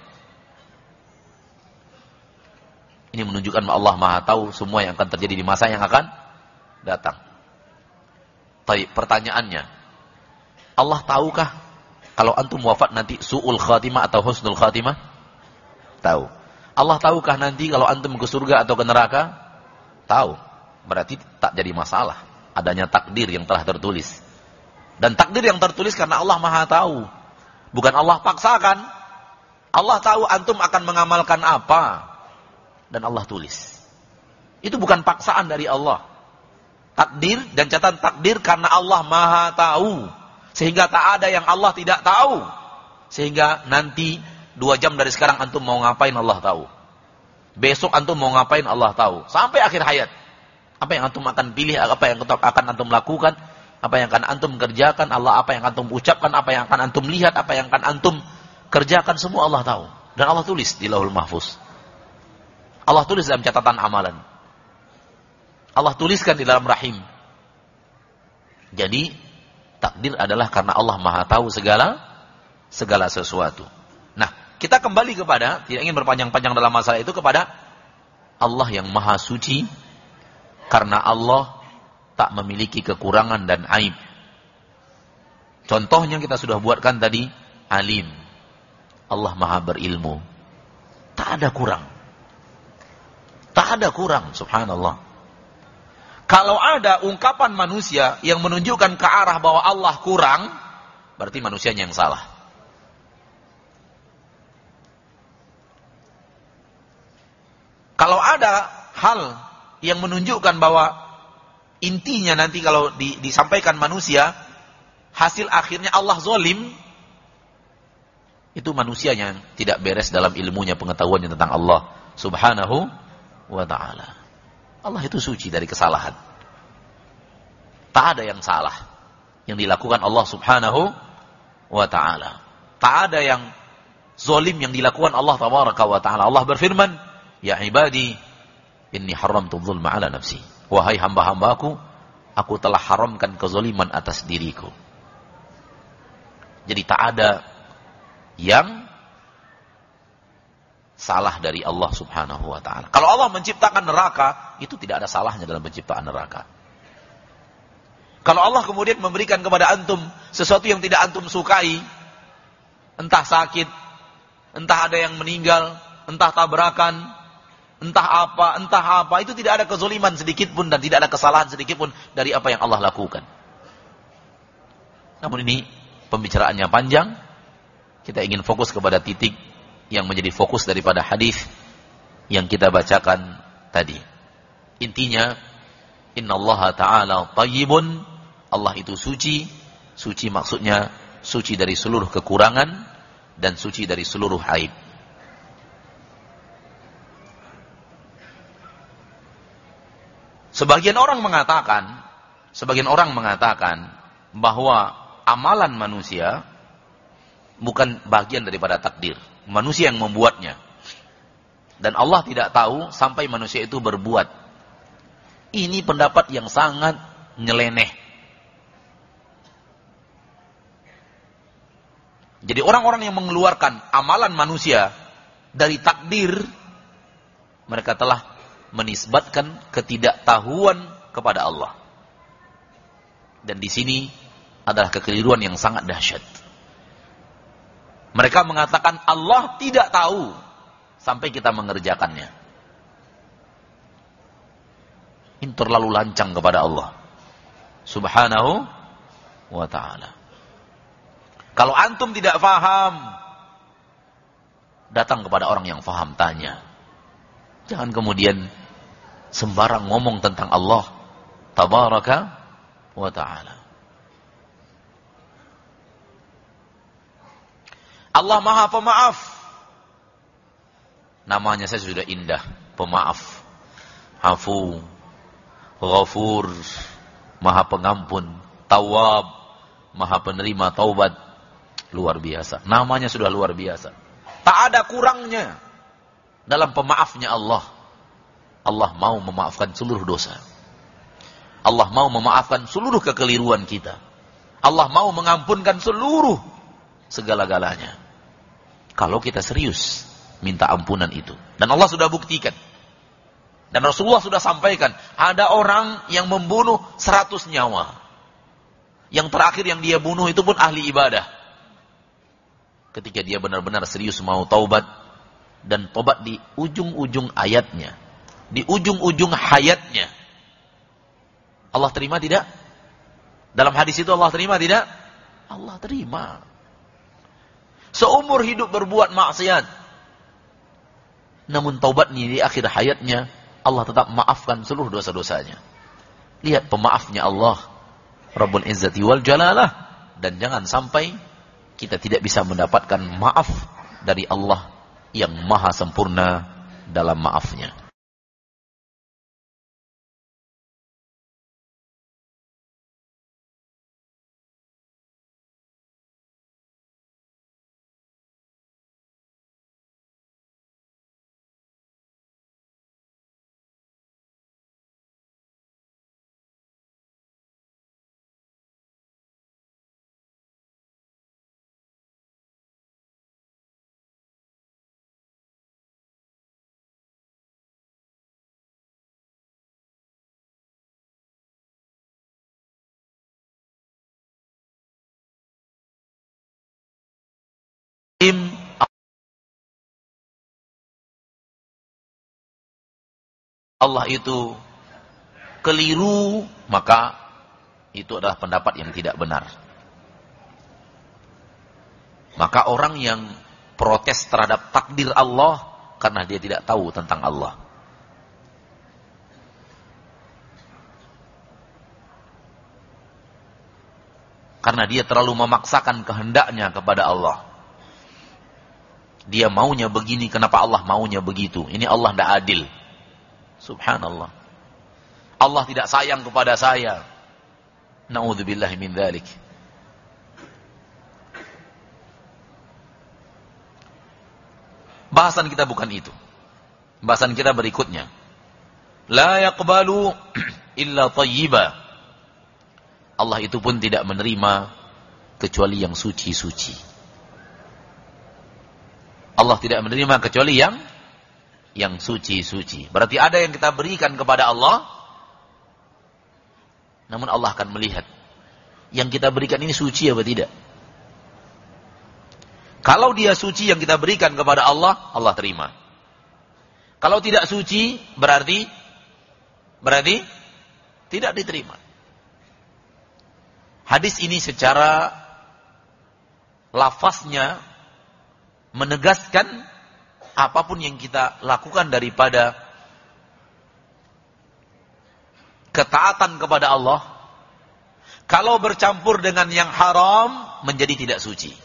Ini menunjukkan Allah maha tahu semua yang akan terjadi di masa yang akan datang. Tapi pertanyaannya, Allah tahukah kalau antum wafat nanti su'ul khatimah atau husnul khatimah? Tahu. Allah tahukah nanti kalau antum ke surga atau ke neraka? Tahu. Berarti tak jadi masalah. Adanya takdir yang telah tertulis. Dan takdir yang tertulis karena Allah maha tahu. Bukan Allah paksakan. Allah tahu antum akan mengamalkan apa. Dan Allah tulis. Itu bukan paksaan dari Allah. Takdir dan catatan takdir karena Allah maha tahu. Sehingga tak ada yang Allah tidak tahu. Sehingga nanti dua jam dari sekarang antum mau ngapain Allah tahu. Besok antum mau ngapain Allah tahu. Sampai akhir hayat. Apa yang antum akan pilih, apa yang akan antum lakukan, apa yang akan antum kerjakan, Allah apa yang antum ucapkan, apa yang akan antum lihat, apa yang akan antum kerjakan, semua Allah tahu. Dan Allah tulis di Lauhul Mahfuz. Allah tulis dalam catatan amalan. Allah tuliskan di dalam rahim. Jadi takdir adalah karena Allah Maha tahu segala segala sesuatu. Nah, kita kembali kepada, tidak ingin berpanjang-panjang dalam masalah itu, kepada Allah yang Maha Suci, karena Allah tak memiliki kekurangan dan aib. Contohnya kita sudah buatkan tadi, alim. Allah Maha berilmu. Tak ada kurang. Tak ada kurang, subhanallah. Kalau ada ungkapan manusia yang menunjukkan ke arah bahwa Allah kurang, berarti manusianya yang salah. Kalau ada hal yang menunjukkan bahwa intinya nanti kalau di, disampaikan manusia, hasil akhirnya Allah zalim, itu manusia yang tidak beres dalam ilmunya, pengetahuannya tentang Allah subhanahu wa ta'ala. Allah itu suci dari kesalahan. Tak ada yang salah yang dilakukan Allah subhanahu wa ta'ala. Tak ada yang zalim yang dilakukan Allah tabaraka wa ta'ala. Allah berfirman, ya ibadi, inni haramtu dzulma ala nafsi. Wahai hamba-hambaku, aku telah haramkan kezaliman atas diriku. Jadi tak ada yang salah dari Allah subhanahu wa ta'ala. Kalau Allah menciptakan neraka, itu tidak ada salahnya dalam penciptaan neraka. Kalau Allah kemudian memberikan kepada antum sesuatu yang tidak antum sukai, entah sakit, entah ada yang meninggal, entah tabrakan, entah apa, entah apa, itu tidak ada kezaliman sedikit pun dan tidak ada kesalahan sedikit pun dari apa yang Allah lakukan. Namun ini pembicaraannya panjang. Kita ingin fokus kepada titik yang menjadi fokus daripada hadis yang kita bacakan tadi. Intinya, innallaha ta'ala thayyibun, Allah itu suci. Suci maksudnya suci dari seluruh kekurangan dan suci dari seluruh aib. Sebagian orang mengatakan, sebagian orang mengatakan bahwa amalan manusia bukan bagian daripada takdir. Manusia yang membuatnya. Dan Allah tidak tahu sampai manusia itu berbuat. Ini pendapat yang sangat nyeleneh. Jadi orang-orang yang mengeluarkan amalan manusia dari takdir, mereka telah menisbatkan ketidaktahuan kepada Allah. Dan di sini adalah kekeliruan yang sangat dahsyat. Mereka mengatakan Allah tidak tahu sampai kita mengerjakannya. Ini terlalu lancang kepada Allah subhanahu wa ta'ala. Kalau antum tidak faham, datang kepada orang yang faham, tanya. Jangan kemudian sembarang ngomong tentang Allah tabaraka wa ta'ala. Allah Maha Pemaaf. Namanya saya sudah indah, pemaaf. Afu, Ghafur, Maha Pengampun, Tawwab, Maha Penerima taubat. Luar biasa. Namanya sudah luar biasa. Tak ada kurangnya dalam pemaafnya Allah. Allah mau memaafkan seluruh dosa. Allah mau memaafkan seluruh kekeliruan kita. Allah mau mengampunkan seluruh segala-galanya. Kalau kita serius minta ampunan itu. Dan Allah sudah buktikan. Dan Rasulullah sudah sampaikan. Ada orang yang membunuh seratus nyawa. Yang terakhir yang dia bunuh itu pun ahli ibadah. Ketika dia benar-benar serius mau taubat. Dan taubat di ujung-ujung ayatnya. Di ujung-ujung hayatnya. Allah terima tidak? Dalam hadis itu Allah terima tidak? Allah terima. Seumur hidup berbuat maksiat. Namun taubatnya di akhir hayatnya, Allah tetap maafkan seluruh dosa-dosanya. Lihat pemaafnya Allah, Rabbul Izzati wal Jalalah. Dan jangan sampai kita tidak bisa mendapatkan maaf dari Allah yang maha sempurna dalam maafnya. Allah itu keliru, maka itu adalah pendapat yang tidak benar. Maka orang yang protes terhadap takdir Allah karena dia tidak tahu tentang Allah. Karena dia terlalu memaksakan kehendaknya kepada Allah. Dia maunya begini, kenapa Allah maunya begitu? Ini Allah tidak adil. Subhanallah. Allah tidak sayang kepada saya. Na'udzubillahi min dzalik. Bahasan kita bukan itu. Bahasan kita berikutnya. La yaqbalu illa thayyiba. Allah itu pun tidak menerima kecuali yang suci-suci. Allah tidak menerima kecuali yang yang suci-suci. Berarti ada yang kita berikan kepada Allah, namun Allah akan melihat yang kita berikan ini suci atau tidak. Kalau dia suci yang kita berikan kepada Allah, Allah terima. Kalau tidak suci, berarti berarti tidak diterima. Hadis ini secara lafaznya menegaskan apapun yang kita lakukan daripada ketaatan kepada Allah, kalau bercampur dengan yang haram, menjadi tidak suci.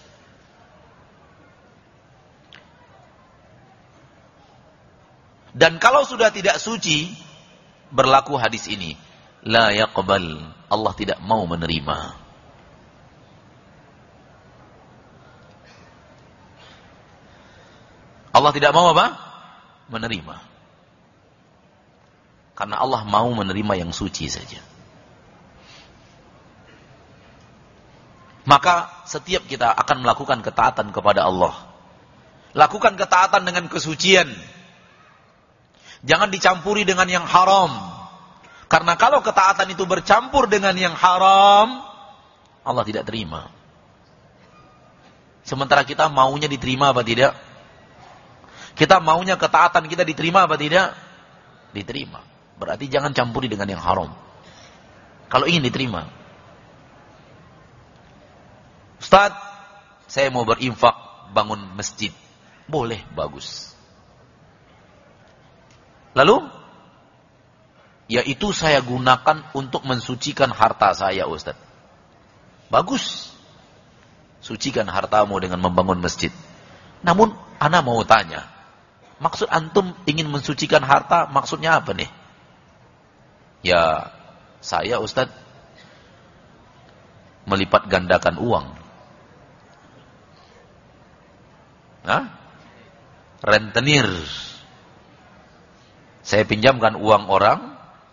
Dan kalau sudah tidak suci, berlaku hadis ini. La yaqbal. Allah tidak mau menerima. Allah tidak mau apa? Menerima. Karena Allah mau menerima yang suci saja. Maka setiap kita akan melakukan ketaatan kepada Allah. Lakukan ketaatan dengan kesucian. Jangan dicampuri dengan yang haram. Karena kalau ketaatan itu bercampur dengan yang haram, Allah tidak terima. Sementara kita maunya diterima apa tidak? Kita maunya ketaatan kita diterima apa tidak? Diterima. Berarti jangan campuri dengan yang haram. Kalau ingin diterima. Ustaz, saya mau berinfak bangun masjid. Boleh, bagus. Lalu, yaitu saya gunakan untuk mensucikan harta saya, Ustaz. Bagus. Sucikan hartamu dengan membangun masjid. Namun, ana mau tanya. Maksud antum ingin mensucikan harta, maksudnya apa nih? Ya, saya Ustaz melipat gandakan uang. Hah? Rentenir. Saya pinjamkan uang orang,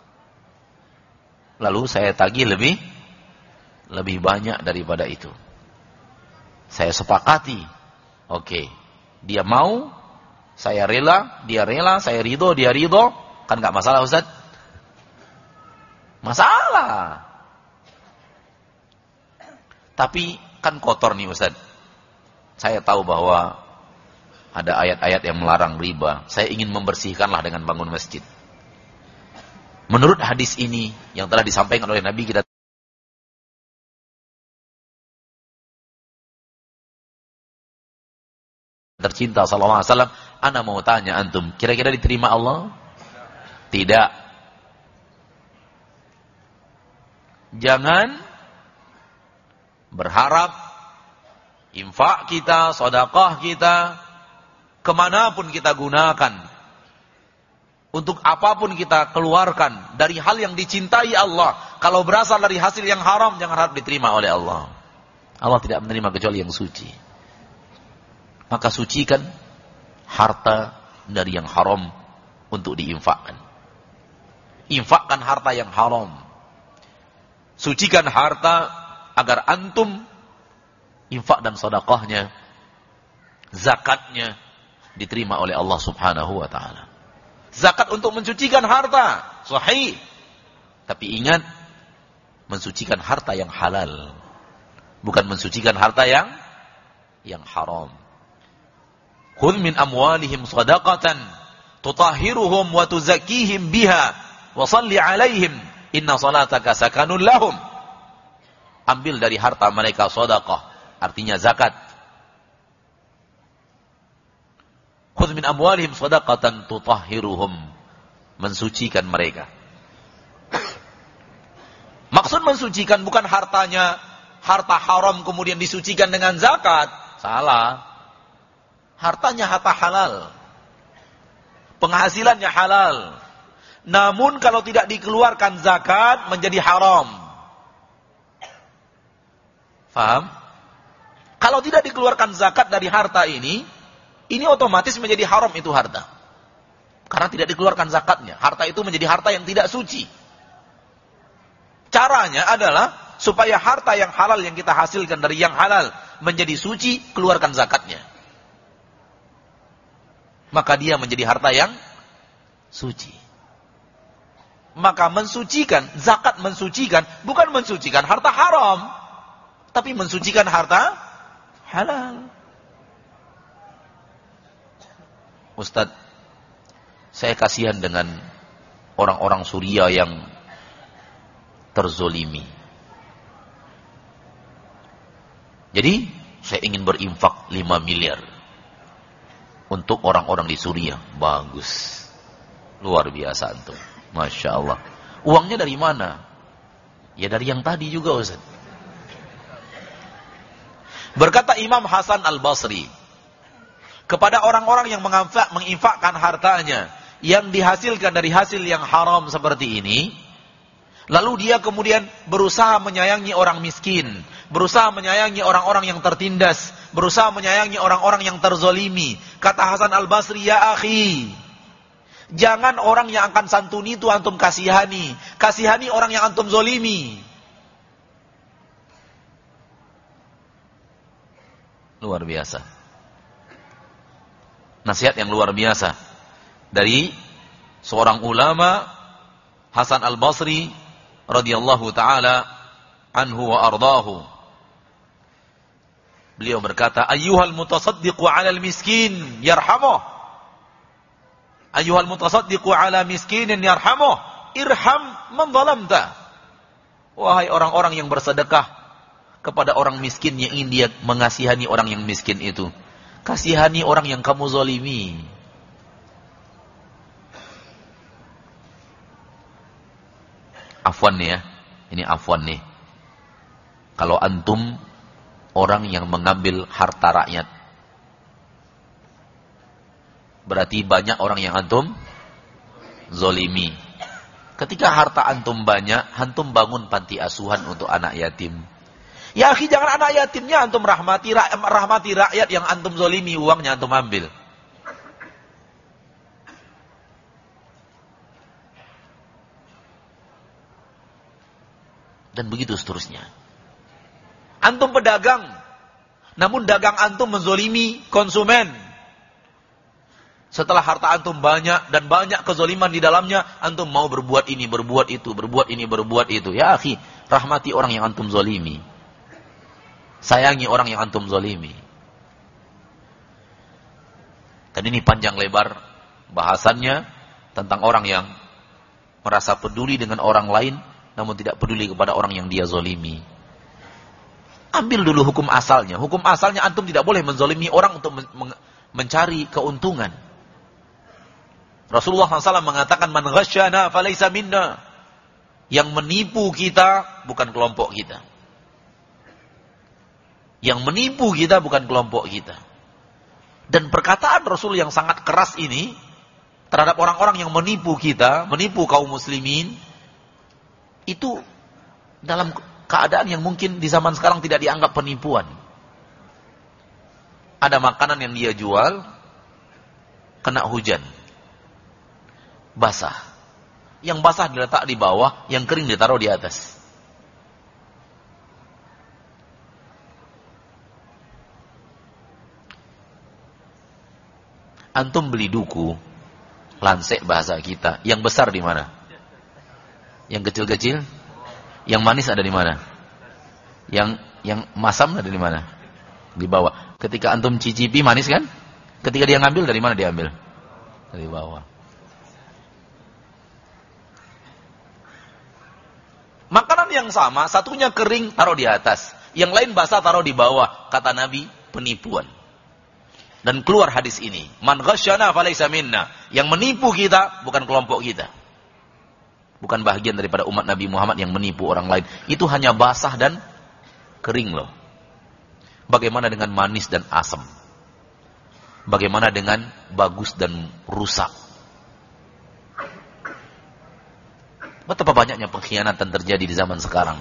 lalu saya tagih lebih lebih banyak daripada itu. Saya sepakati. Oke, dia mau, saya rela, dia rela, saya ridho, dia ridho. Kan gak masalah Ustaz? Masalah. Tapi kan kotor nih Ustaz. Saya tahu bahwa ada ayat-ayat yang melarang riba. Saya ingin membersihkanlah dengan bangun masjid. Menurut hadis ini yang telah disampaikan oleh Nabi kita tercinta sallallahu alaihi wasallam, ana mau tanya antum, kira-kira diterima Allah? Tidak. Jangan berharap infak kita, sedekah kita, kemanapun kita gunakan, untuk apapun kita keluarkan dari hal yang dicintai Allah, kalau berasal dari hasil yang haram, jangan harap diterima oleh Allah. Allah tidak menerima kecuali yang suci. Maka sucikan harta dari yang haram untuk diinfakkan. Infakkan harta yang haram. Sucikan harta agar antum infak dan sedekahnya, zakatnya diterima oleh Allah Subhanahu wa taala. Zakat untuk mensucikan harta, sahih. Tapi ingat, mensucikan harta yang halal, bukan mensucikan harta yang yang haram. Khudh min amwalihim shadaqatan tutahhiruhum wa tuzakkihim biha wa shalli 'alaihim inna salataka sakanun lahum. Ambil dari harta mereka sedekah, artinya zakat. Khudh min amwalihim shadaqatan tutahhiruhum, mensucikan mereka. Maksud mensucikan bukan hartanya harta haram kemudian disucikan dengan zakat. Salah. Hartanya harta halal. Penghasilannya halal. Namun kalau tidak dikeluarkan zakat menjadi haram. Faham? Kalau tidak dikeluarkan zakat dari harta ini, ini otomatis menjadi haram itu harta. Karena tidak dikeluarkan zakatnya. Harta itu menjadi harta yang tidak suci. Caranya adalah supaya harta yang halal yang kita hasilkan dari yang halal menjadi suci, keluarkan zakatnya. Maka dia menjadi harta yang suci. Maka mensucikan, zakat mensucikan, bukan mensucikan harta haram, tapi mensucikan harta halal. Ustaz, saya kasihan dengan orang-orang Suriah yang terzolimi. Jadi, saya ingin berinfak lima miliar untuk orang-orang di Suriah. Bagus. Luar biasa antum. Masya Allah. Uangnya dari mana? Ya dari yang tadi juga, Ustaz. Berkata Imam Hasan Al-Basri, kepada orang-orang yang menginfak, menginfakkan hartanya yang dihasilkan dari hasil yang haram seperti ini, lalu dia kemudian berusaha menyayangi orang miskin, berusaha menyayangi orang-orang yang tertindas, berusaha menyayangi orang-orang yang terzolimi. Kata Hasan Al-Basri, ya akhi, jangan orang yang akan santuni itu antum kasihani. Kasihani orang yang antum zolimi. Luar biasa. Nasihat yang luar biasa dari seorang ulama, Hasan Al-Basri radhiyallahu taala anhu wa ardahu. Beliau berkata, ayyuhal mutasaddiqu 'alal miskin yarhamuh. Ayyuhal mutasaddiqu 'ala miskinin yarhamuh. Irham man zalamta. Wahai orang-orang yang bersedekah kepada orang miskin yang ingin dia mengasihani orang yang miskin itu, kasihani orang yang kamu zalimi. Afwan nih ya. Ini afwan nih. Kalau antum orang yang mengambil harta rakyat, berarti banyak orang yang antum zolimi. Ketika harta antum banyak, antum bangun panti asuhan untuk anak yatim. Ya akhi, jangan anak yatimnya antum rahmati, rahmati rakyat yang antum zolimi, uangnya antum ambil. Dan begitu seterusnya. Antum pedagang, namun dagang antum menzolimi konsumen. Setelah harta antum banyak dan banyak kezoliman di dalamnya, antum mau berbuat ini, berbuat itu, berbuat ini, berbuat itu. Ya akhi, rahmati orang yang antum zolimi. Sayangi orang yang antum zolimi. Dan ini panjang lebar bahasannya tentang orang yang merasa peduli dengan orang lain, namun tidak peduli kepada orang yang dia zolimi. Ambil dulu hukum asalnya. Hukum asalnya antum tidak boleh menzolimi orang untuk men mencari keuntungan. Rasulullah shallallahu alaihi wasallam mengatakan, man ghasyana falaysa minna. Yang menipu kita bukan kelompok kita. Yang menipu kita bukan kelompok kita. Dan perkataan Rasul yang sangat keras ini terhadap orang-orang yang menipu kita, menipu kaum muslimin, itu dalam keadaan yang mungkin di zaman sekarang tidak dianggap penipuan. Ada makanan yang dia jual, kena hujan, basah. Yang basah diletak di bawah, yang kering ditaruh di atas. Antum beli duku, lansek bahasa kita, yang besar di mana? Yang kecil-kecil? Yang manis ada di mana? Yang yang masam ada di mana? Di bawah. Ketika antum cicipi manis kan? Ketika dia ngambil, dari mana dia ambil? Dari bawah. Makanan yang sama, satunya kering, taruh di atas. Yang lain basah, taruh di bawah. Kata Nabi, penipuan. Dan keluar hadis ini. Man ghasyana falaysa minna. Yang menipu kita, bukan kelompok kita. Bukan bagian daripada umat Nabi Muhammad yang menipu orang lain. Itu hanya basah dan kering loh. Bagaimana dengan manis dan asam? Bagaimana dengan bagus dan rusak? Betapa banyaknya pengkhianatan terjadi di zaman sekarang.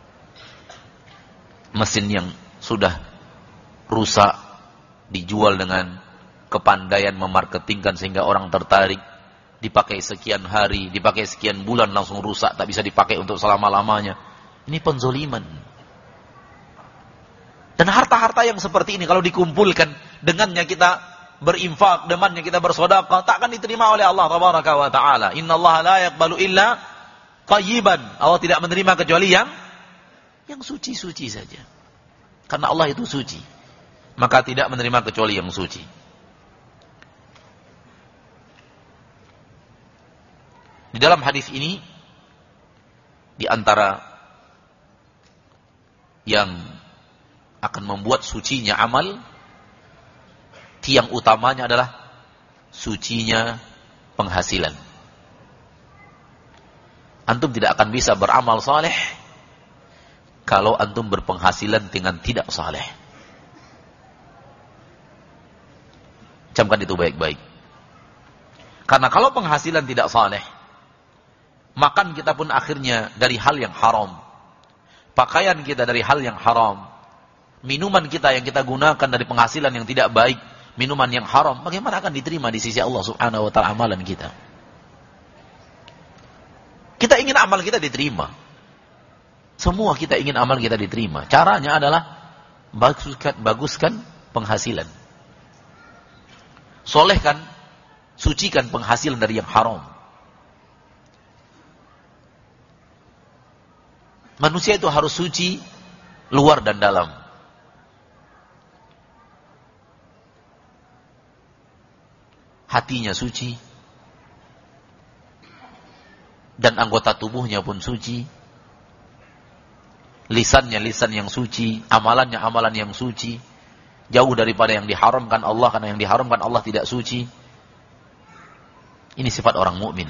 Mesin yang sudah rusak dijual dengan kepandaian memarketingkan sehingga orang tertarik. Dipakai sekian hari, dipakai sekian bulan langsung rusak, tak bisa dipakai untuk selama-lamanya. Ini penzoliman. Dan harta-harta yang seperti ini kalau dikumpulkan, dengannya kita berinfak, dengannya kita bersedekah, tak akan diterima oleh Allah Tabaraka wa Ta'ala. Innallaha la yaqbalu illa thayyiban. Allah tidak menerima kecuali yang yang suci-suci saja. Karena Allah itu suci. Maka tidak menerima kecuali yang suci. Di dalam hadis ini, di antara yang akan membuat sucinya amal, tiang utamanya adalah sucinya penghasilan. Antum tidak akan bisa beramal saleh kalau antum berpenghasilan dengan tidak saleh. Camkan itu baik-baik. Karena kalau penghasilan tidak saleh, makan kita pun akhirnya dari hal yang haram. Pakaian kita dari hal yang haram. Minuman kita yang kita gunakan dari penghasilan yang tidak baik. Minuman yang haram. Bagaimana akan diterima di sisi Allah subhanahu wa ta'ala amalan kita? Kita ingin amal kita diterima. Semua kita ingin amal kita diterima. Caranya adalah baguskan, baguskan penghasilan. Solehkan, sucikan penghasilan dari yang haram. Manusia itu harus suci luar dan dalam. Hatinya suci dan anggota tubuhnya pun suci. Lisannya lisan yang suci, amalannya amalan yang suci. Jauh daripada yang diharamkan Allah, karena yang diharamkan Allah tidak suci. Ini sifat orang mukmin.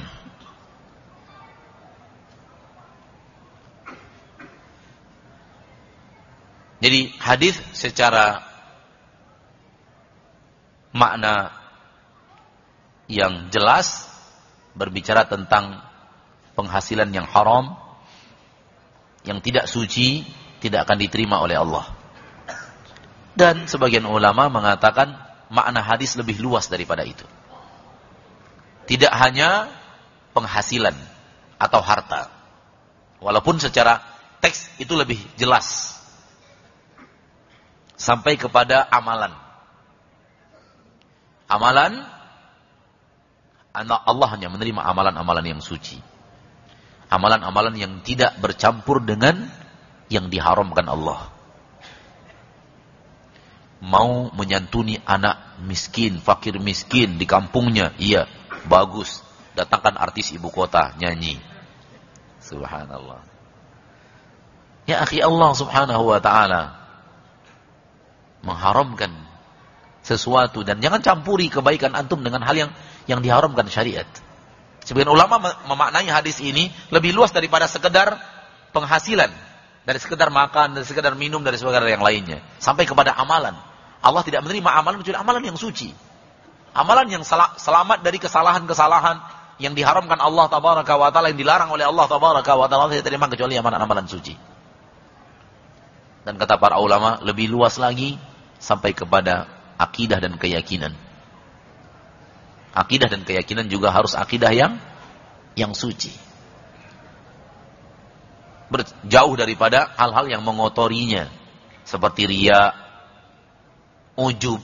Jadi hadis secara makna yang jelas berbicara tentang penghasilan yang haram, yang tidak suci, tidak akan diterima oleh Allah. Dan sebagian ulama mengatakan makna hadis lebih luas daripada itu. Tidak hanya penghasilan atau harta. Walaupun secara teks itu lebih jelas. Sampai kepada amalan. Amalan, Allah hanya menerima amalan-amalan yang suci. Amalan-amalan yang tidak bercampur dengan yang diharamkan Allah. Mau menyantuni anak miskin, fakir miskin di kampungnya, iya, bagus. Datangkan artis ibu kota, nyanyi. Subhanallah. Ya akhi, Allah subhanahu wa ta'ala mengharamkan sesuatu, dan jangan campuri kebaikan antum dengan hal yang yang diharamkan syariat. Sebagian ulama memaknai hadis ini lebih luas daripada sekedar penghasilan, dari sekedar makan, dari sekedar minum, dari sekedar yang lainnya, sampai kepada amalan. Allah tidak menerima amalan kecuali amalan yang suci, amalan yang selamat dari kesalahan-kesalahan yang diharamkan Allah tabaraka wa taala, yang dilarang oleh Allah tabaraka wa taala, tidak terima kecuali amalan-amalan suci. Dan kata para ulama lebih luas lagi sampai kepada akidah dan keyakinan. Akidah dan keyakinan juga harus akidah yang yang suci. Jauh daripada hal-hal yang mengotorinya, seperti riya, ujub.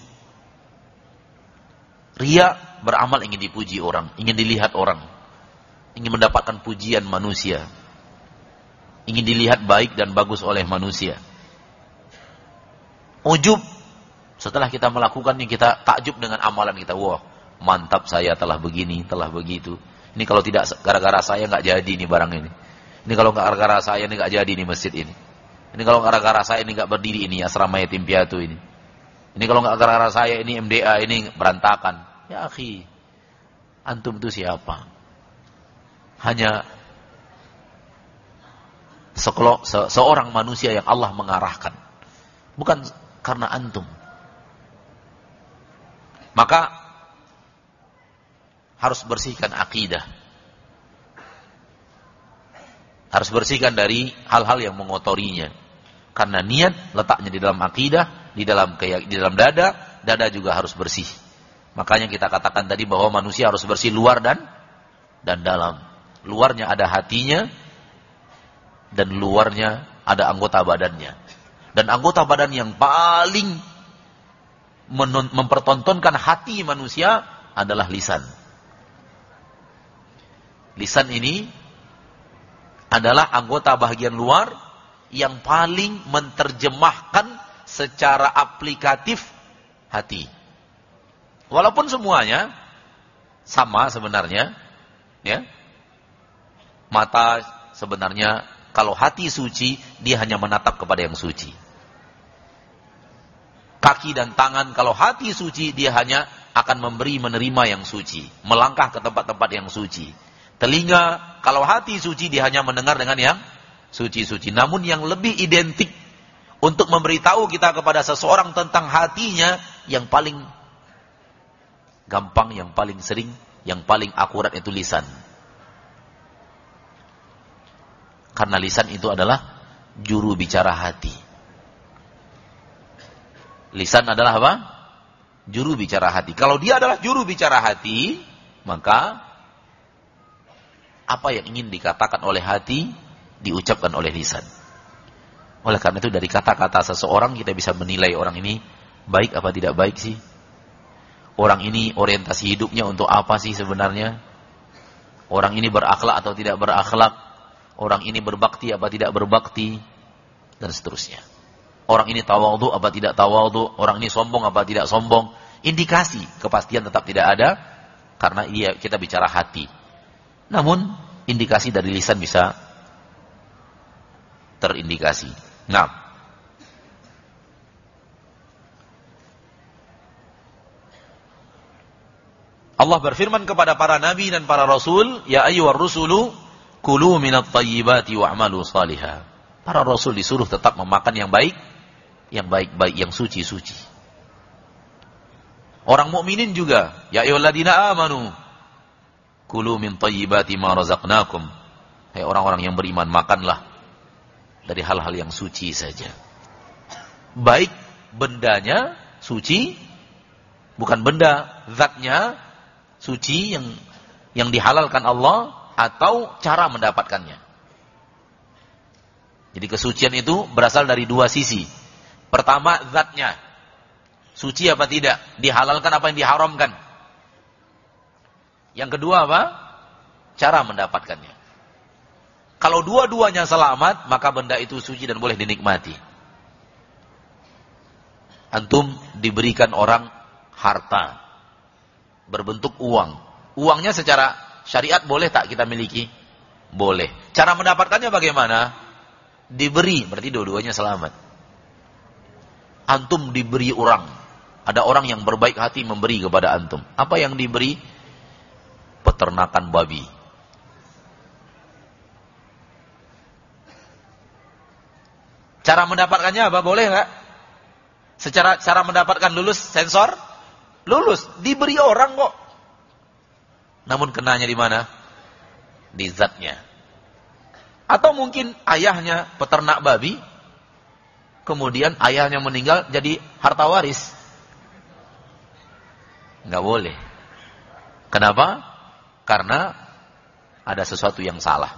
Riya beramal ingin dipuji orang, ingin dilihat orang, ingin mendapatkan pujian manusia, ingin dilihat baik dan bagus oleh manusia. Ujub Setelah kita melakukannya, kita takjub dengan amalan kita. Wah, mantap, saya telah begini, telah begitu. Ini kalau tidak gara-gara saya nggak jadi nih barang ini. Ini kalau nggak gara-gara saya ini nggak jadi nih masjid ini. Ini kalau nggak gara-gara saya ini nggak berdiri ini asrama yatim piatu ini. Ini kalau nggak gara-gara saya ini M D A ini berantakan. Ya akhi, antum itu siapa? Hanya sekelo, se, seorang manusia yang Allah mengarahkan. Bukan karena antum. Maka harus bersihkan akidah. Harus bersihkan dari hal-hal yang mengotorinya. Karena niat letaknya di dalam akidah, di dalam di dalam dada, dada juga harus bersih. Makanya kita katakan tadi bahwa manusia harus bersih luar dan dan dalam. Luarnya ada hatinya dan luarnya ada anggota badannya. Dan anggota badan yang paling mempertontonkan hati manusia adalah lisan. Lisan ini adalah anggota bagian luar yang paling menerjemahkan secara aplikatif hati. Walaupun semuanya sama sebenarnya, ya. Mata sebenarnya kalau hati suci dia hanya menatap kepada yang suci. Kaki dan tangan kalau hati suci dia hanya akan memberi menerima yang suci, melangkah ke tempat-tempat yang suci. Telinga kalau hati suci dia hanya mendengar dengan yang suci-suci. Namun yang lebih identik untuk memberitahu kita kepada seseorang tentang hatinya, yang paling gampang, yang paling sering, yang paling akurat itu lisan. Karena lisan itu adalah juru bicara hati. Lisan adalah apa? Juru bicara hati. Kalau dia adalah juru bicara hati, maka apa yang ingin dikatakan oleh hati diucapkan oleh lisan. Oleh karena itu dari kata-kata seseorang kita bisa menilai orang ini baik apa tidak baik sih. Orang ini orientasi hidupnya untuk apa sih sebenarnya. Orang ini berakhlak atau tidak berakhlak. Orang ini berbakti apa tidak berbakti. Dan seterusnya. Orang ini tawadhu apa tidak tawadhu. Orang ini sombong apa tidak sombong. Indikasi kepastian tetap tidak ada. Karena iya kita bicara hati. Namun indikasi dari lisan bisa terindikasi. Nah, Allah berfirman kepada para nabi dan para rasul, ya ayyuhar rusulu kulu minat thayyibati wa'malu salihah. Para rasul disuruh tetap memakan yang baik, yang baik-baik, yang suci-suci. Orang mukminin juga, ya ayyuhalladzina amanu kulu min thayyibati ma razaqnakum. Hai orang-orang yang beriman, makanlah dari hal-hal yang suci saja. Baik bendanya suci, bukan benda, zatnya suci yang yang dihalalkan Allah, atau cara mendapatkannya. Jadi kesucian itu berasal dari dua sisi. Pertama, zatnya. Suci apa tidak? Dihalalkan apa yang diharamkan? Yang kedua apa? Cara mendapatkannya. Kalau dua-duanya selamat, maka benda itu suci dan boleh dinikmati. Antum diberikan orang harta berbentuk uang. Uangnya secara syariat boleh tak kita miliki? Boleh. Cara mendapatkannya bagaimana? Diberi, berarti dua-duanya selamat. Antum diberi orang. Ada orang yang berbaik hati memberi kepada antum. Apa yang diberi? Peternakan babi. Cara mendapatkannya apa? Boleh nggak? Secara cara mendapatkan lulus sensor? Lulus. Diberi orang kok. Namun kenanya di mana? Di zatnya. Atau mungkin ayahnya peternak babi, kemudian ayahnya meninggal jadi harta waris. Nggak boleh. Kenapa? Karena ada sesuatu yang salah.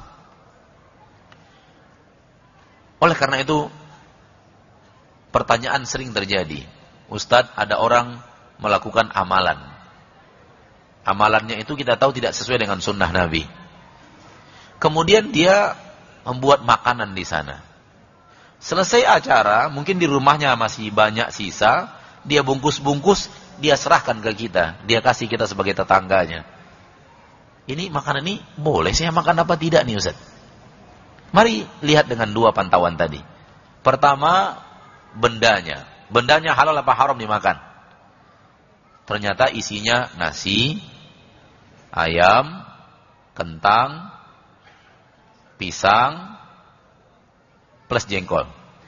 Oleh karena itu, pertanyaan sering terjadi. Ustadz, ada orang melakukan amalan. Amalannya itu kita tahu tidak sesuai dengan sunnah Nabi. Kemudian dia membuat makanan di sana. Selesai acara, mungkin di rumahnya masih banyak sisa, dia bungkus-bungkus, dia serahkan ke kita, dia kasih kita sebagai tetangganya. Ini makanan ini boleh saya makan apa tidak nih Ustaz? Mari lihat dengan dua pantauan tadi. Pertama, bendanya. Bendanya halal apa haram dimakan? Ternyata isinya nasi, ayam, kentang, pisang, plus jengkol.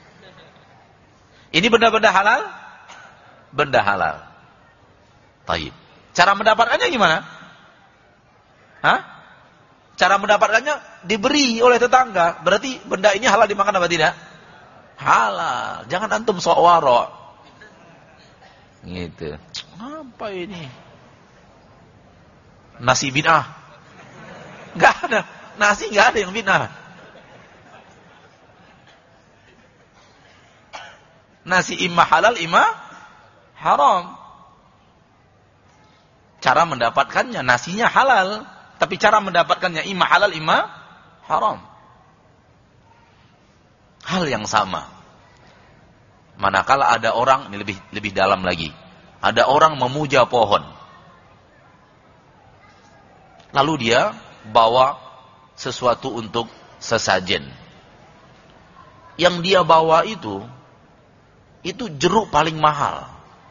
Ini benda-benda halal? Benda halal. Taib. Cara mendapatkannya gimana? Hah? Cara mendapatkannya diberi oleh tetangga. Berarti benda ini halal dimakan apa tidak? Halal. Jangan antum sok waro. Gitu. Apa ini? Nasi bid'ah. Enggak ada. Nasi enggak ada yang bid'ah. Nasi imma halal imma haram. Cara mendapatkannya nasinya halal, tapi cara mendapatkannya imma halal imma haram. Hal yang sama. Manakala ada orang, ini lebih lebih dalam lagi. Ada orang memuja pohon. Lalu dia bawa sesuatu untuk sesajen. Yang dia bawa itu itu jeruk paling mahal.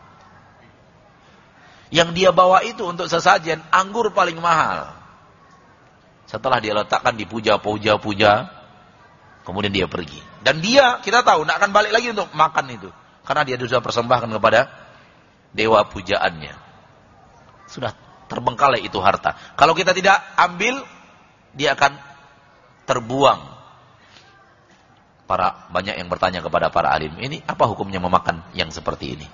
Yang dia bawa itu untuk sesajen anggur paling mahal. Setelah dia letakkan di puja-puja-puja, kemudian dia pergi. Dan dia, kita tahu, tidak akan balik lagi untuk makan itu. Karena dia sudah persembahkan kepada dewa pujaannya. Sudah terbengkalai itu harta. Kalau kita tidak ambil, dia akan terbuang. Para banyak yang bertanya kepada para alim, ini apa hukumnya memakan yang seperti ini?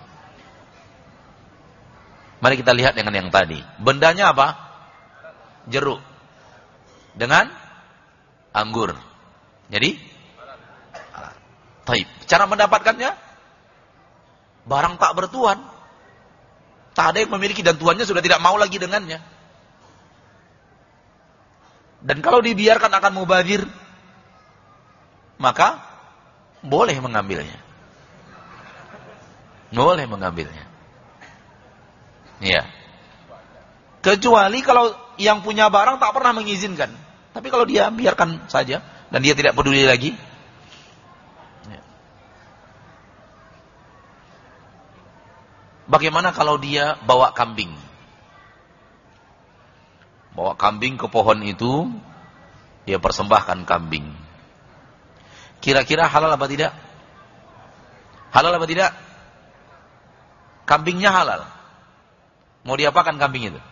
Mari kita lihat dengan yang tadi. Bendanya apa? Jeruk. Dengan anggur. Jadi taib. Cara mendapatkannya? Barang tak bertuan. Tak ada yang memiliki dan tuannya sudah tidak mau lagi dengannya. Dan kalau dibiarkan akan mubazir, maka boleh mengambilnya. Boleh mengambilnya. Iya. Kecuali kalau yang punya barang tak pernah mengizinkan. Tapi kalau dia biarkan saja dan dia tidak peduli lagi. Ya. Bagaimana kalau dia bawa kambing? Bawa kambing ke pohon itu, dia persembahkan kambing. Kira-kira halal apa tidak? Halal apa tidak? Kambingnya halal. Mau diapakan kambing itu?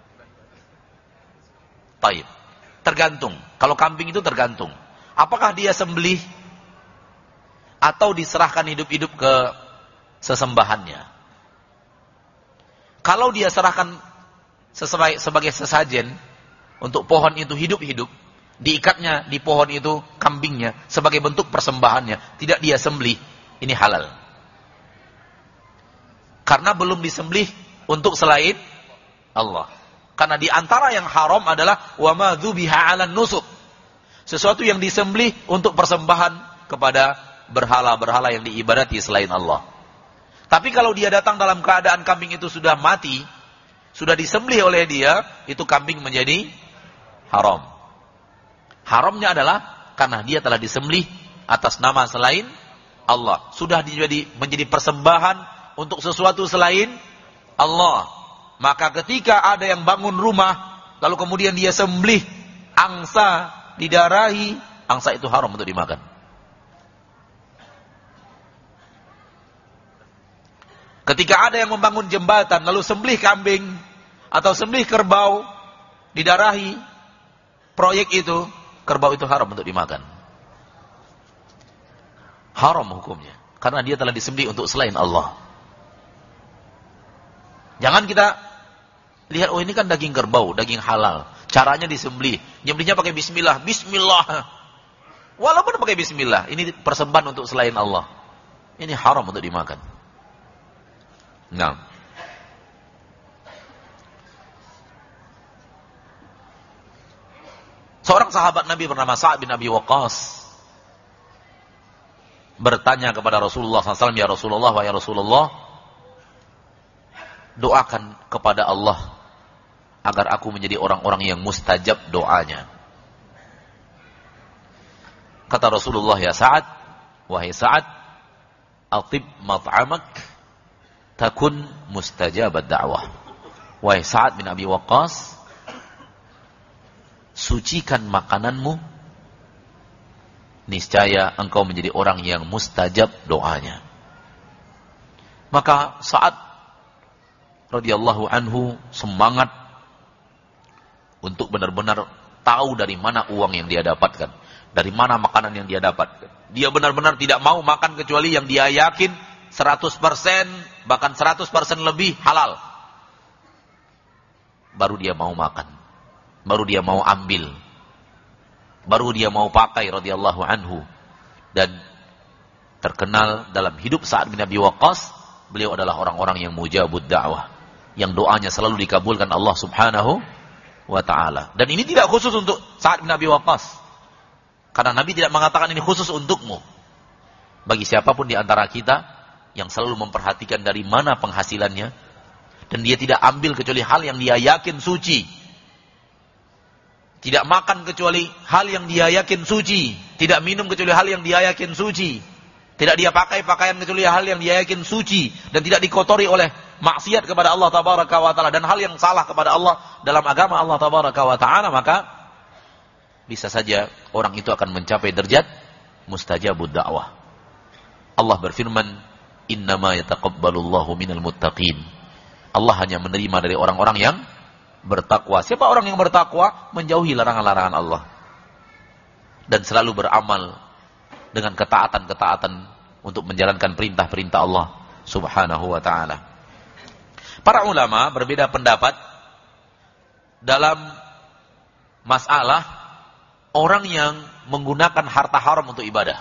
Taib. Tergantung. Kalau kambing itu tergantung. Apakah dia sembelih atau diserahkan hidup-hidup ke sesembahannya? Kalau dia serahkan sesuai, sebagai sesajen untuk pohon itu hidup-hidup, diikatnya di pohon itu kambingnya sebagai bentuk persembahannya, tidak dia sembelih, ini halal. Karena belum disembelih untuk selain Allah. Karena di antara yang haram adalah wa ma dzubiha 'alan nusuk. Sesuatu yang disembelih untuk persembahan kepada berhala-berhala yang diibadati selain Allah. Tapi kalau dia datang dalam keadaan kambing itu sudah mati, sudah disembelih oleh dia, itu kambing menjadi haram. Haramnya adalah karena dia telah disembelih atas nama selain Allah. Sudah menjadi, menjadi persembahan untuk sesuatu selain Allah. Maka ketika ada yang bangun rumah, lalu kemudian dia sembelih angsa, didarahi, angsa itu haram untuk dimakan. Ketika ada yang membangun jembatan, lalu sembelih kambing atau sembelih kerbau, didarahi proyek itu, kerbau itu haram untuk dimakan. Haram hukumnya. Karena dia telah disembelih untuk selain Allah. Jangan kita lihat, oh ini kan daging kerbau, daging halal. Caranya disembelih. Nyembelihnya pakai bismillah. Bismillah. Walaupun pakai bismillah. Ini persembahan untuk selain Allah. Ini haram untuk dimakan. Nah. Seorang sahabat Nabi bernama Sa'ad bin Abi Waqqas bertanya kepada Rasulullah sallallahu alaihi wasallam, ya Rasulullah, wa ya Rasulullah, doakan kepada Allah agar aku menjadi orang-orang yang mustajab doanya. Kata Rasulullah, ya Sa'ad, wahai Sa'ad, atib mat'amak takun mustajabat da'wah. Wahai Sa'ad bin Abi Waqqas, sucikan makananmu, niscaya engkau menjadi orang yang mustajab doanya. Maka Sa'ad radhiyallahu anhu semangat untuk benar-benar tahu dari mana uang yang dia dapatkan, dari mana makanan yang dia dapatkan. Dia benar-benar tidak mau makan kecuali yang dia yakin seratus persen, bahkan seratus persen lebih halal. Baru dia mau makan, baru dia mau ambil, baru dia mau pakai radhiyallahu anhu. Dan terkenal dalam hidup Sa'ad bin Abi Waqqas, beliau adalah orang-orang yang mujabud da'wah, yang doanya selalu dikabulkan Allah Subhanahu wa ta'ala. Dan ini tidak khusus untuk Sa'ad bin Abi Waqqas, karena Nabi tidak mengatakan ini khusus untukmu. Bagi siapapun di antara kita yang selalu memperhatikan dari mana penghasilannya, dan dia tidak ambil kecuali hal yang dia yakin suci, tidak makan kecuali hal yang dia yakin suci, tidak minum kecuali hal yang dia yakin suci, tidak dia pakai pakaian kecuali hal yang dia yakin suci, dan tidak dikotori oleh maksiat kepada Allah Tabaraka wa Ta'ala dan hal yang salah kepada Allah dalam agama Allah Tabaraka wa Ta'ala, maka bisa saja orang itu akan mencapai derajat mustajabud da'wah. Allah berfirman, innama yataqabbalullahu minal muttaqin. Allah hanya menerima dari orang-orang yang bertakwa. Siapa orang yang bertakwa? Menjauhi larangan-larangan Allah dan selalu beramal dengan ketaatan-ketaatan untuk menjalankan perintah-perintah Allah Subhanahu wa ta'ala. Para ulama berbeda pendapat dalam masalah orang yang menggunakan harta haram untuk ibadah.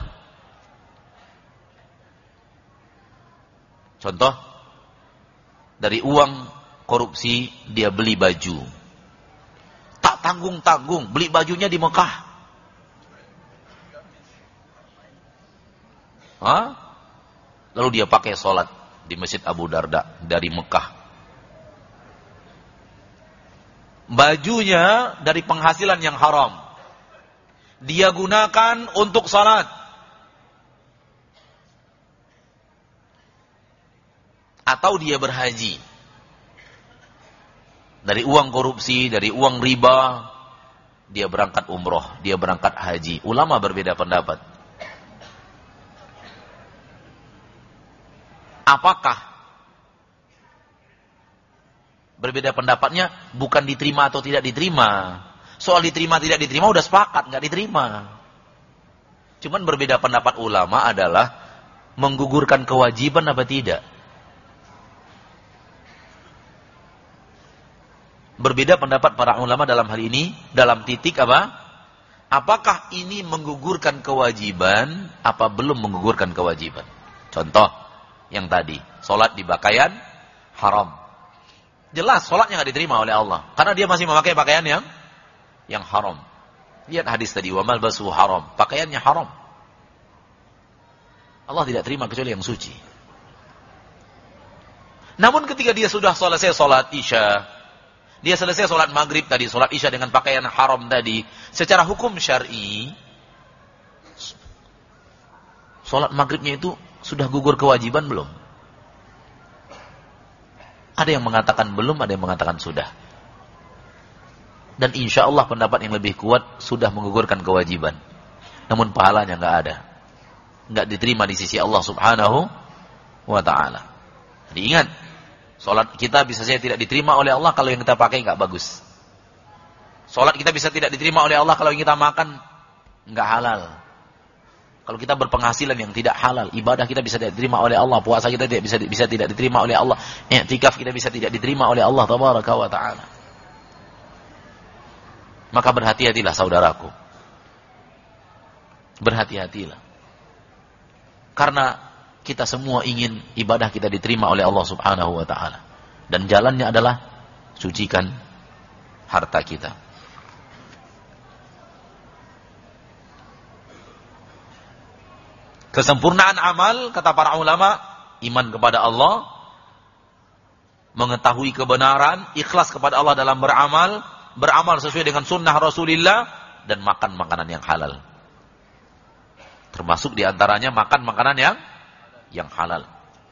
Contoh, dari uang korupsi dia beli baju, tak tanggung-tanggung beli bajunya di Mekah. Hah? Lalu dia pakai sholat di Masjid Abu Darda dari Mekah. Bajunya dari penghasilan yang haram dia gunakan untuk sholat. Atau dia berhaji. Dari uang korupsi, dari uang riba, dia berangkat umroh, dia berangkat haji. Ulama berbeda pendapat. Apakah berbeda pendapatnya bukan diterima atau tidak diterima? Soal diterima tidak diterima udah sepakat, nggak diterima. Cuman berbeda pendapat ulama adalah menggugurkan kewajiban apa tidak. Berbeda pendapat para ulama dalam hal ini, dalam titik apa? Apakah ini menggugurkan kewajiban, apa belum menggugurkan kewajiban? Contoh, yang tadi, sholat di pakaian haram. Jelas, sholatnya nggak diterima oleh Allah, karena dia masih memakai pakaian yang yang haram. Lihat hadis tadi, wa malbasu haram, pakaiannya haram. Allah tidak terima kecuali yang suci. Namun ketika dia sudah selesai sholat isya, dia selesai sholat maghrib tadi, sholat isya dengan pakaian haram tadi, secara hukum syar'i, sholat maghribnya itu sudah gugur kewajiban belum? Ada yang mengatakan belum, ada yang mengatakan sudah. Dan insya Allah pendapat yang lebih kuat sudah menggugurkan kewajiban. Namun pahalanya nggak ada, nggak diterima di sisi Allah Subhanahu wa Ta'ala. Jadi ingat, sholat kita bisa saja tidak diterima oleh Allah kalau yang kita pakai nggak bagus. Sholat kita bisa tidak diterima oleh Allah kalau yang kita makan nggak halal. Kalau kita berpenghasilan yang tidak halal, ibadah kita bisa tidak diterima oleh Allah, puasa kita tidak bisa bisa tidak diterima oleh Allah, i'tikaf kita bisa tidak diterima oleh Allah Tabaraka wa Ta'ala. Maka berhati-hatilah saudaraku. Berhati-hatilah. Karena kita semua ingin ibadah kita diterima oleh Allah Subhanahu wa Ta'ala. Dan jalannya adalah sucikan harta kita. Kesempurnaan amal, kata para ulama, iman kepada Allah, mengetahui kebenaran, ikhlas kepada Allah dalam beramal, beramal sesuai dengan sunnah Rasulullah, dan makan makanan yang halal. Termasuk diantaranya makan makanan yang yang halal.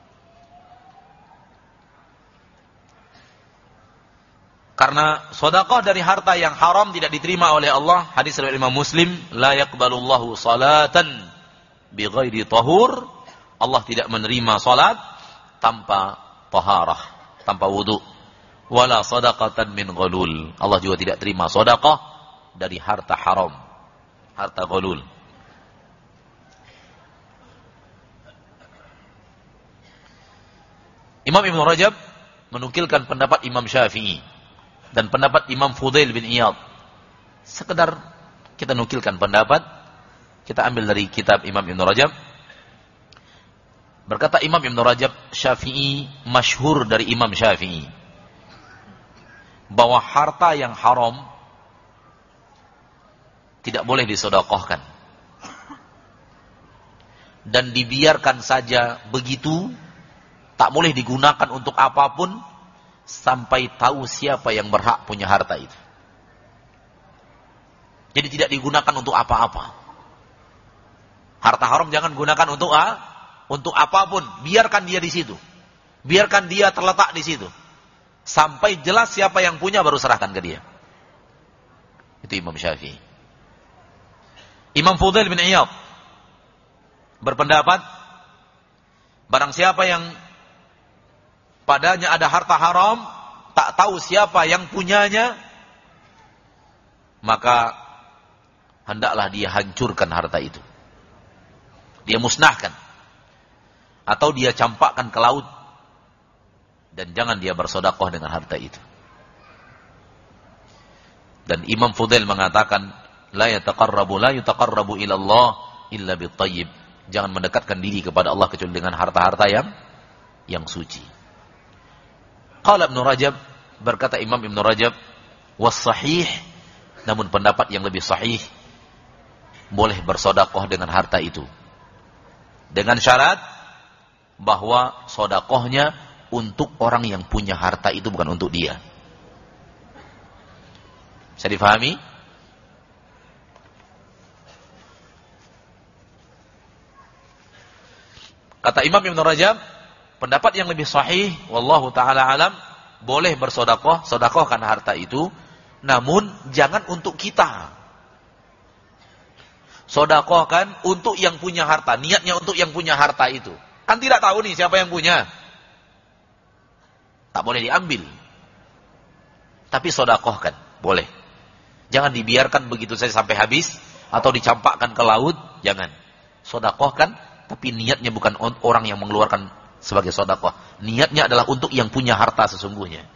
Karena sedekah dari harta yang haram tidak diterima oleh Allah. Hadis riwayat Imam Muslim, la yaqbalullahu salatan bighairi tahur. Allah tidak menerima salat tanpa taharah, tanpa wudu. Wala sadaqatan min ghulul. Allah juga tidak terima sedekah dari harta haram, harta ghulul. Imam Ibn Rajab menukilkan pendapat Imam Syafi'i dan pendapat Imam Fudail bin Iyad. Sekedar kita nukilkan pendapat, kita ambil dari kitab Imam Ibn Rajab. Berkata Imam Ibn Rajab, Syafi'i masyhur dari Imam Syafi'i bahwa harta yang haram tidak boleh disedekahkan dan dibiarkan saja begitu, tak boleh digunakan untuk apapun sampai tahu siapa yang berhak punya harta itu. Jadi tidak digunakan untuk apa-apa. Harta haram jangan gunakan untuk ah, untuk apapun, biarkan dia di situ. Biarkan dia terletak di situ. Sampai jelas siapa yang punya baru serahkan ke dia. Itu Imam Syafi'i. Imam Fudail bin Iyad berpendapat, barang siapa yang padanya ada harta haram, tak tahu siapa yang punyanya, maka hendaklah dia hancurkan harta itu. Dia musnahkan. Atau dia campakkan ke laut. Dan jangan dia bersedekah dengan harta itu. Dan Imam Fudail mengatakan, la yataqarrabu la yutaqarrabu ila Allah illa bitayyib. Jangan mendekatkan diri kepada Allah kecuali dengan harta-harta yang yang suci. Qala Ibn Rajab, berkata Imam Ibn Rajab, was sahih, namun pendapat yang lebih sahih, boleh bersedekah dengan harta itu. Dengan syarat bahwa sedekahnya untuk orang yang punya harta itu, bukan untuk dia. Bisa difahami? Kata Imam Ibn Rajab, pendapat yang lebih sahih, wallahu ta'ala alam, boleh bersedekah, sedekahkan harta itu, namun jangan untuk kita. Sedekahkan untuk yang punya harta, niatnya untuk yang punya harta itu. Kan tidak tahu nih siapa yang punya. Tak boleh diambil. Tapi sedekahkan, boleh. Jangan dibiarkan begitu saja sampai habis, atau dicampakkan ke laut, jangan. Sedekahkan, tapi niatnya bukan orang yang mengeluarkan sebagai sedekah. Niatnya adalah untuk yang punya harta sesungguhnya.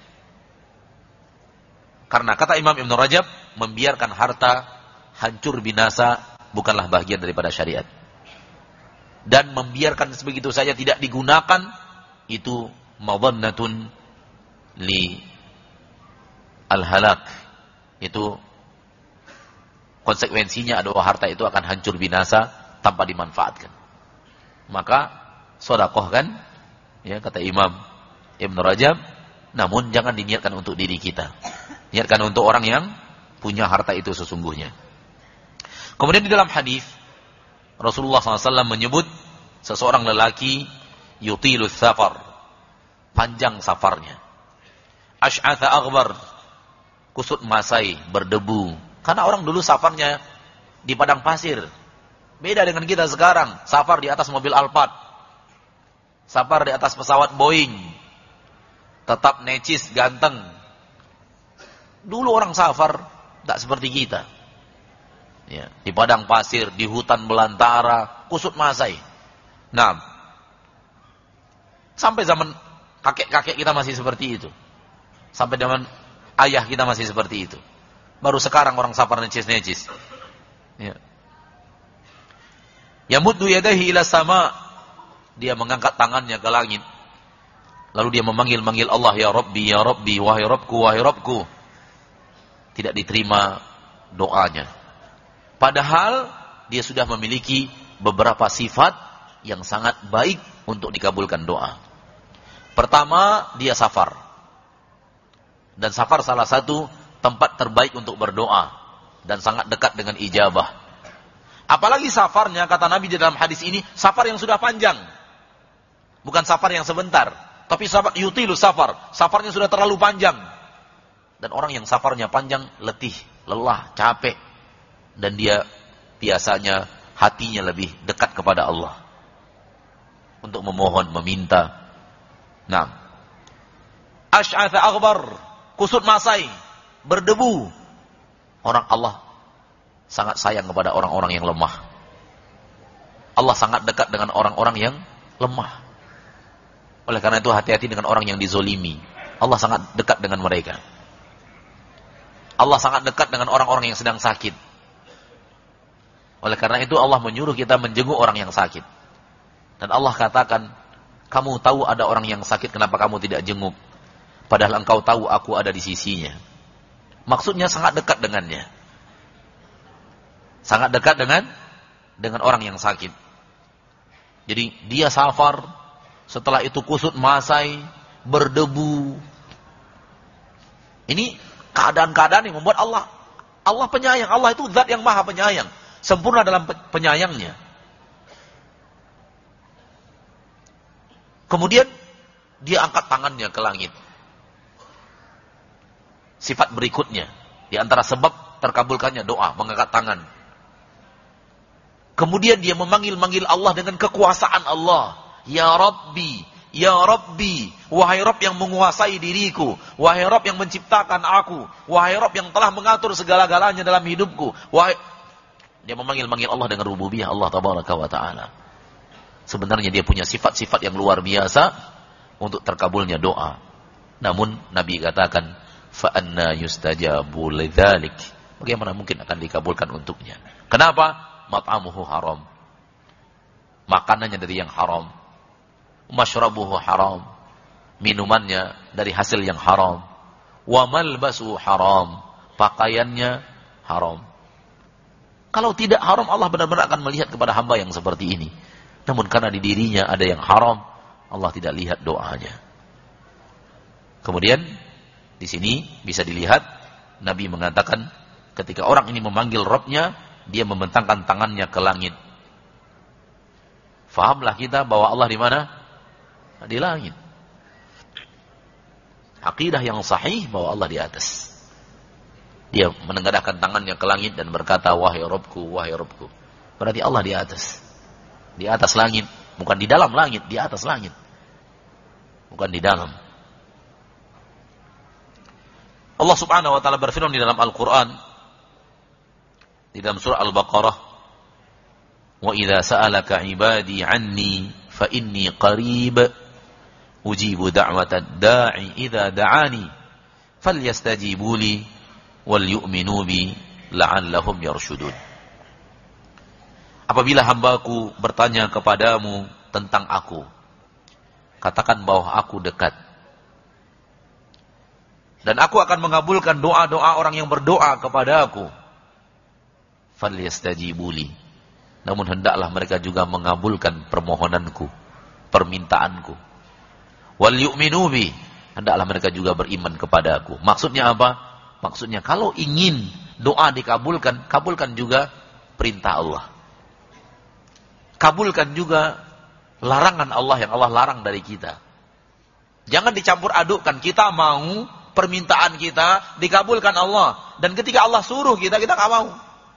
Karena kata Imam Ibn Rajab, membiarkan harta hancur binasa bukanlah bagian daripada syariat. Dan membiarkan sebegitu saja tidak digunakan, itu madhannatun li al-halak. Itu konsekuensinya adalah harta itu akan hancur binasa tanpa dimanfaatkan. Maka sedekahkan, ya kata Imam Ibn Rajab, namun jangan diniatkan untuk diri kita. Niatkan untuk orang yang punya harta itu sesungguhnya. Kemudian di dalam hadis Rasulullah shallallahu alaihi wasallam menyebut seseorang lelaki yutilus safar, panjang safarnya. Ash'atha aghbar, kusut masai, berdebu. Karena orang dulu safarnya di padang pasir. Beda dengan kita sekarang, safar di atas mobil Alphard, safar di atas pesawat Boeing, tetap necis, ganteng. Dulu orang safar tak seperti kita. Ya, di padang pasir, di hutan belantara, kusut masai. Nah, sampai zaman kakek-kakek kita masih seperti itu. Sampai zaman ayah kita masih seperti itu. Baru sekarang orang safar necis-necis. Ya. Yamuddu yadayhi ila sama, dia mengangkat tangannya ke langit. Lalu dia memanggil-manggil Allah, ya Rabbi, ya Rabbi, wahai Rabbku, wahai Rabbku. Tidak diterima doanya. Padahal dia sudah memiliki beberapa sifat yang sangat baik untuk dikabulkan doa. Pertama, dia safar. Dan safar salah satu tempat terbaik untuk berdoa dan sangat dekat dengan ijabah. Apalagi safarnya, kata Nabi di dalam hadis ini, safar yang sudah panjang. Bukan safar yang sebentar, tapi safar yutilu safar, safarnya sudah terlalu panjang. Dan orang yang safarnya panjang letih, lelah, capek, dan dia biasanya hatinya lebih dekat kepada Allah untuk memohon, meminta. Nah, asy'atha aghbar, kusut masai, berdebu. Orang Allah sangat sayang kepada orang-orang yang lemah. Allah sangat dekat dengan orang-orang yang lemah. Oleh karena itu hati-hati dengan orang yang dizolimi. Allah sangat dekat dengan mereka. Allah sangat dekat dengan orang-orang yang sedang sakit. Oleh karena itu Allah menyuruh kita menjenguk orang yang sakit. Dan Allah katakan, kamu tahu ada orang yang sakit, kenapa kamu tidak jenguk? Padahal engkau tahu aku ada di sisinya. Maksudnya sangat dekat dengannya. Sangat dekat dengan dengan orang yang sakit. Jadi dia safar, setelah itu kusut masai, berdebu. Ini keadaan-keadaan yang membuat Allah Allah penyayang. Allah itu zat yang maha penyayang, sempurna dalam penyayangnya. Kemudian dia angkat tangannya ke langit. Sifat berikutnya, di antara sebab terkabulkannya doa, mengangkat tangan. Kemudian dia memanggil-manggil Allah dengan kekuasaan Allah. Ya Rabbi, Ya Rabbi, wahai Rabb yang menguasai diriku, wahai Rabb yang menciptakan aku, wahai Rabb yang telah mengatur segala-galanya dalam hidupku. Wahai, dia memanggil-manggil Allah dengan rububiyah Allah tabaraka wa ta'ala. Sebenarnya dia punya sifat-sifat yang luar biasa untuk terkabulnya doa. Namun Nabi katakan, fa anna yustajabu lidzalik. Bagaimana mungkin akan dikabulkan untuknya? Kenapa? Mat'amuhu haram. Makanannya dari yang haram. Mashrabuhu haram. Minumannya dari hasil yang haram. Wa malbasuhu haram. Pakaiannya haram. Kalau tidak haram, Allah benar-benar akan melihat kepada hamba yang seperti ini. Namun karena di dirinya ada yang haram, Allah tidak lihat doanya. Kemudian di sini bisa dilihat Nabi mengatakan ketika orang ini memanggil Rabb-nya, dia membentangkan tangannya ke langit. Fahamlah kita bahwa Allah di mana? Di langit. Aqidah yang sahih bahwa Allah di atas. Dia menengadahkan tangannya ke langit dan berkata, wahai Rabbku, wahai Rabbku. Berarti Allah di atas. Di atas langit, bukan di dalam langit, di atas langit. Bukan di dalam. Allah Subhanahu wa taala berfirman di dalam Al-Qur'an di dalam surah Al-Baqarah, "Wa idza sa'alaka 'ibadi 'anni fa inni qarib ujibu da'watad da'i idza da'ani falyastajibu li wal yu'minu bi la'allahum yarshudun." Apabila hambaku bertanya kepadamu tentang aku, katakan bahwa aku dekat. Dan aku akan mengabulkan doa-doa orang yang berdoa kepada aku. Falyastajibuli. Namun hendaklah mereka juga mengabulkan permohonanku, permintaanku. Wal yu'minu bi. Hendaklah mereka juga beriman kepada aku. Maksudnya apa? Maksudnya kalau ingin doa dikabulkan, kabulkan juga perintah Allah. Kabulkan juga larangan Allah yang Allah larang dari kita. Jangan dicampur adukkan. Kita mau permintaan kita dikabulkan Allah. Dan ketika Allah suruh kita, kita nggak mau.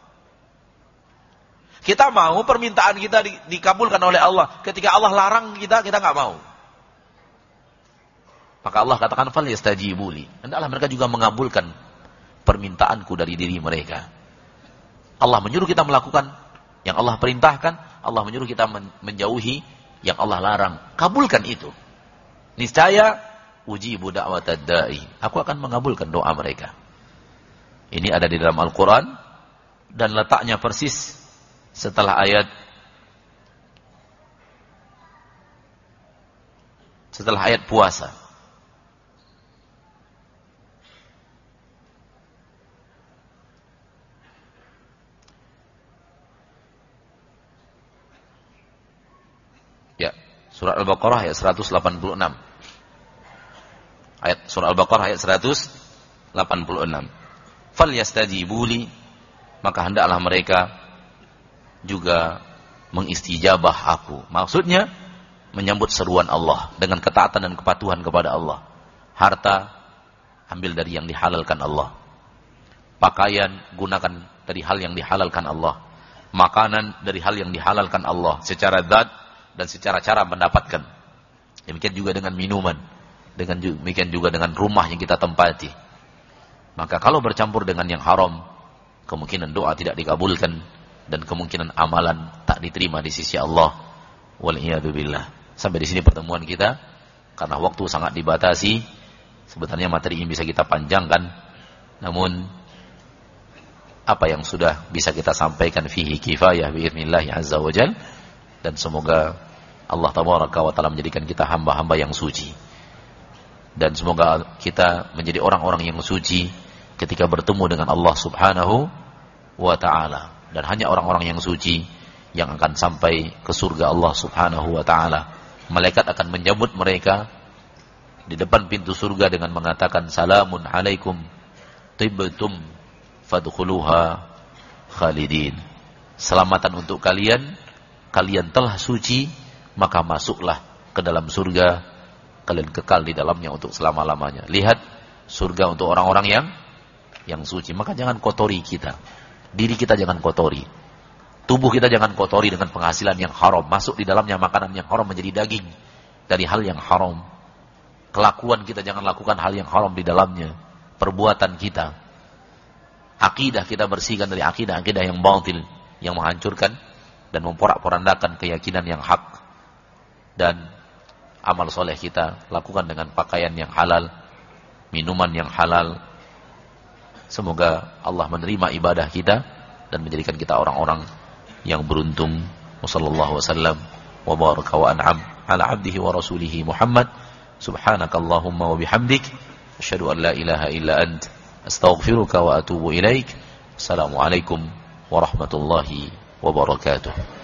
Kita mau permintaan kita di, dikabulkan oleh Allah. Ketika Allah larang kita, kita nggak mau. Maka Allah katakan, falyastajibuli. Hendaklah mereka juga mengabulkan permintaanku dari diri mereka. Allah menyuruh kita melakukan yang Allah perintahkan. Allah menyuruh kita menjauhi yang Allah larang. Kabulkan itu. Niscaya ujibu da'watad da'i. Aku akan mengabulkan doa mereka. Ini ada di dalam Al-Quran. Dan letaknya persis setelah ayat setelah ayat puasa. Ya, surah Al-Baqarah ayat seratus delapan puluh enam. Ayat surah Al-Baqarah ayat seratus delapan puluh enam. Falyastajibu li, maka hendaklah mereka juga mengistijabah aku. Maksudnya menyambut seruan Allah dengan ketaatan dan kepatuhan kepada Allah. Harta ambil dari yang dihalalkan Allah. Pakaian gunakan dari hal yang dihalalkan Allah. Makanan dari hal yang dihalalkan Allah secara zat dan secara cara mendapatkan. Demikian juga dengan minuman, dengan demikian juga dengan rumah yang kita tempati. Maka kalau bercampur dengan yang haram, kemungkinan doa tidak dikabulkan dan kemungkinan amalan tak diterima di sisi Allah. Wal'iyadu billah. Sampai di sini pertemuan kita, karena waktu sangat dibatasi. Sebenarnya materi ini bisa kita panjangkan, namun apa yang sudah bisa kita sampaikan fihi kifayah bi'idznillah azza wa jal, dan semoga Allah tabaraka wa ta'ala menjadikan kita hamba-hamba yang suci, dan semoga kita menjadi orang-orang yang suci ketika bertemu dengan Allah subhanahu wa ta'ala. Dan hanya orang-orang yang suci yang akan sampai ke surga Allah subhanahu wa ta'ala. Malaikat akan menyambut mereka di depan pintu surga dengan mengatakan, salamun alaikum tibtum fadkhuluha khalidin. Selamatan untuk kalian, kalian telah suci, maka masuklah ke dalam surga, kalian kekal di dalamnya untuk selama-lamanya. Lihat, surga untuk orang-orang yang yang suci. Maka jangan kotori kita, diri kita jangan kotori, tubuh kita jangan kotori dengan penghasilan yang haram, masuk di dalamnya makanan yang haram menjadi daging dari hal yang haram. Kelakuan kita jangan lakukan hal yang haram di dalamnya. Perbuatan kita, akidah kita bersihkan dari akidah-akidah yang batil, yang menghancurkan dan memporak-porandakan keyakinan yang hak. Dan amal soleh kita lakukan dengan pakaian yang halal, minuman yang halal. Semoga Allah menerima ibadah kita dan menjadikan kita orang-orang yang beruntung. Wassallallahu wasallam wa baraka wa an'am ala abdihi wa rasulihi Muhammad. Subhanakallahumma wa bihamdik, asyhadu an la ilaha illa ant, astaghfiruka wa atubu ilaik. Assalamualaikum warahmatullahi wabarakatuh.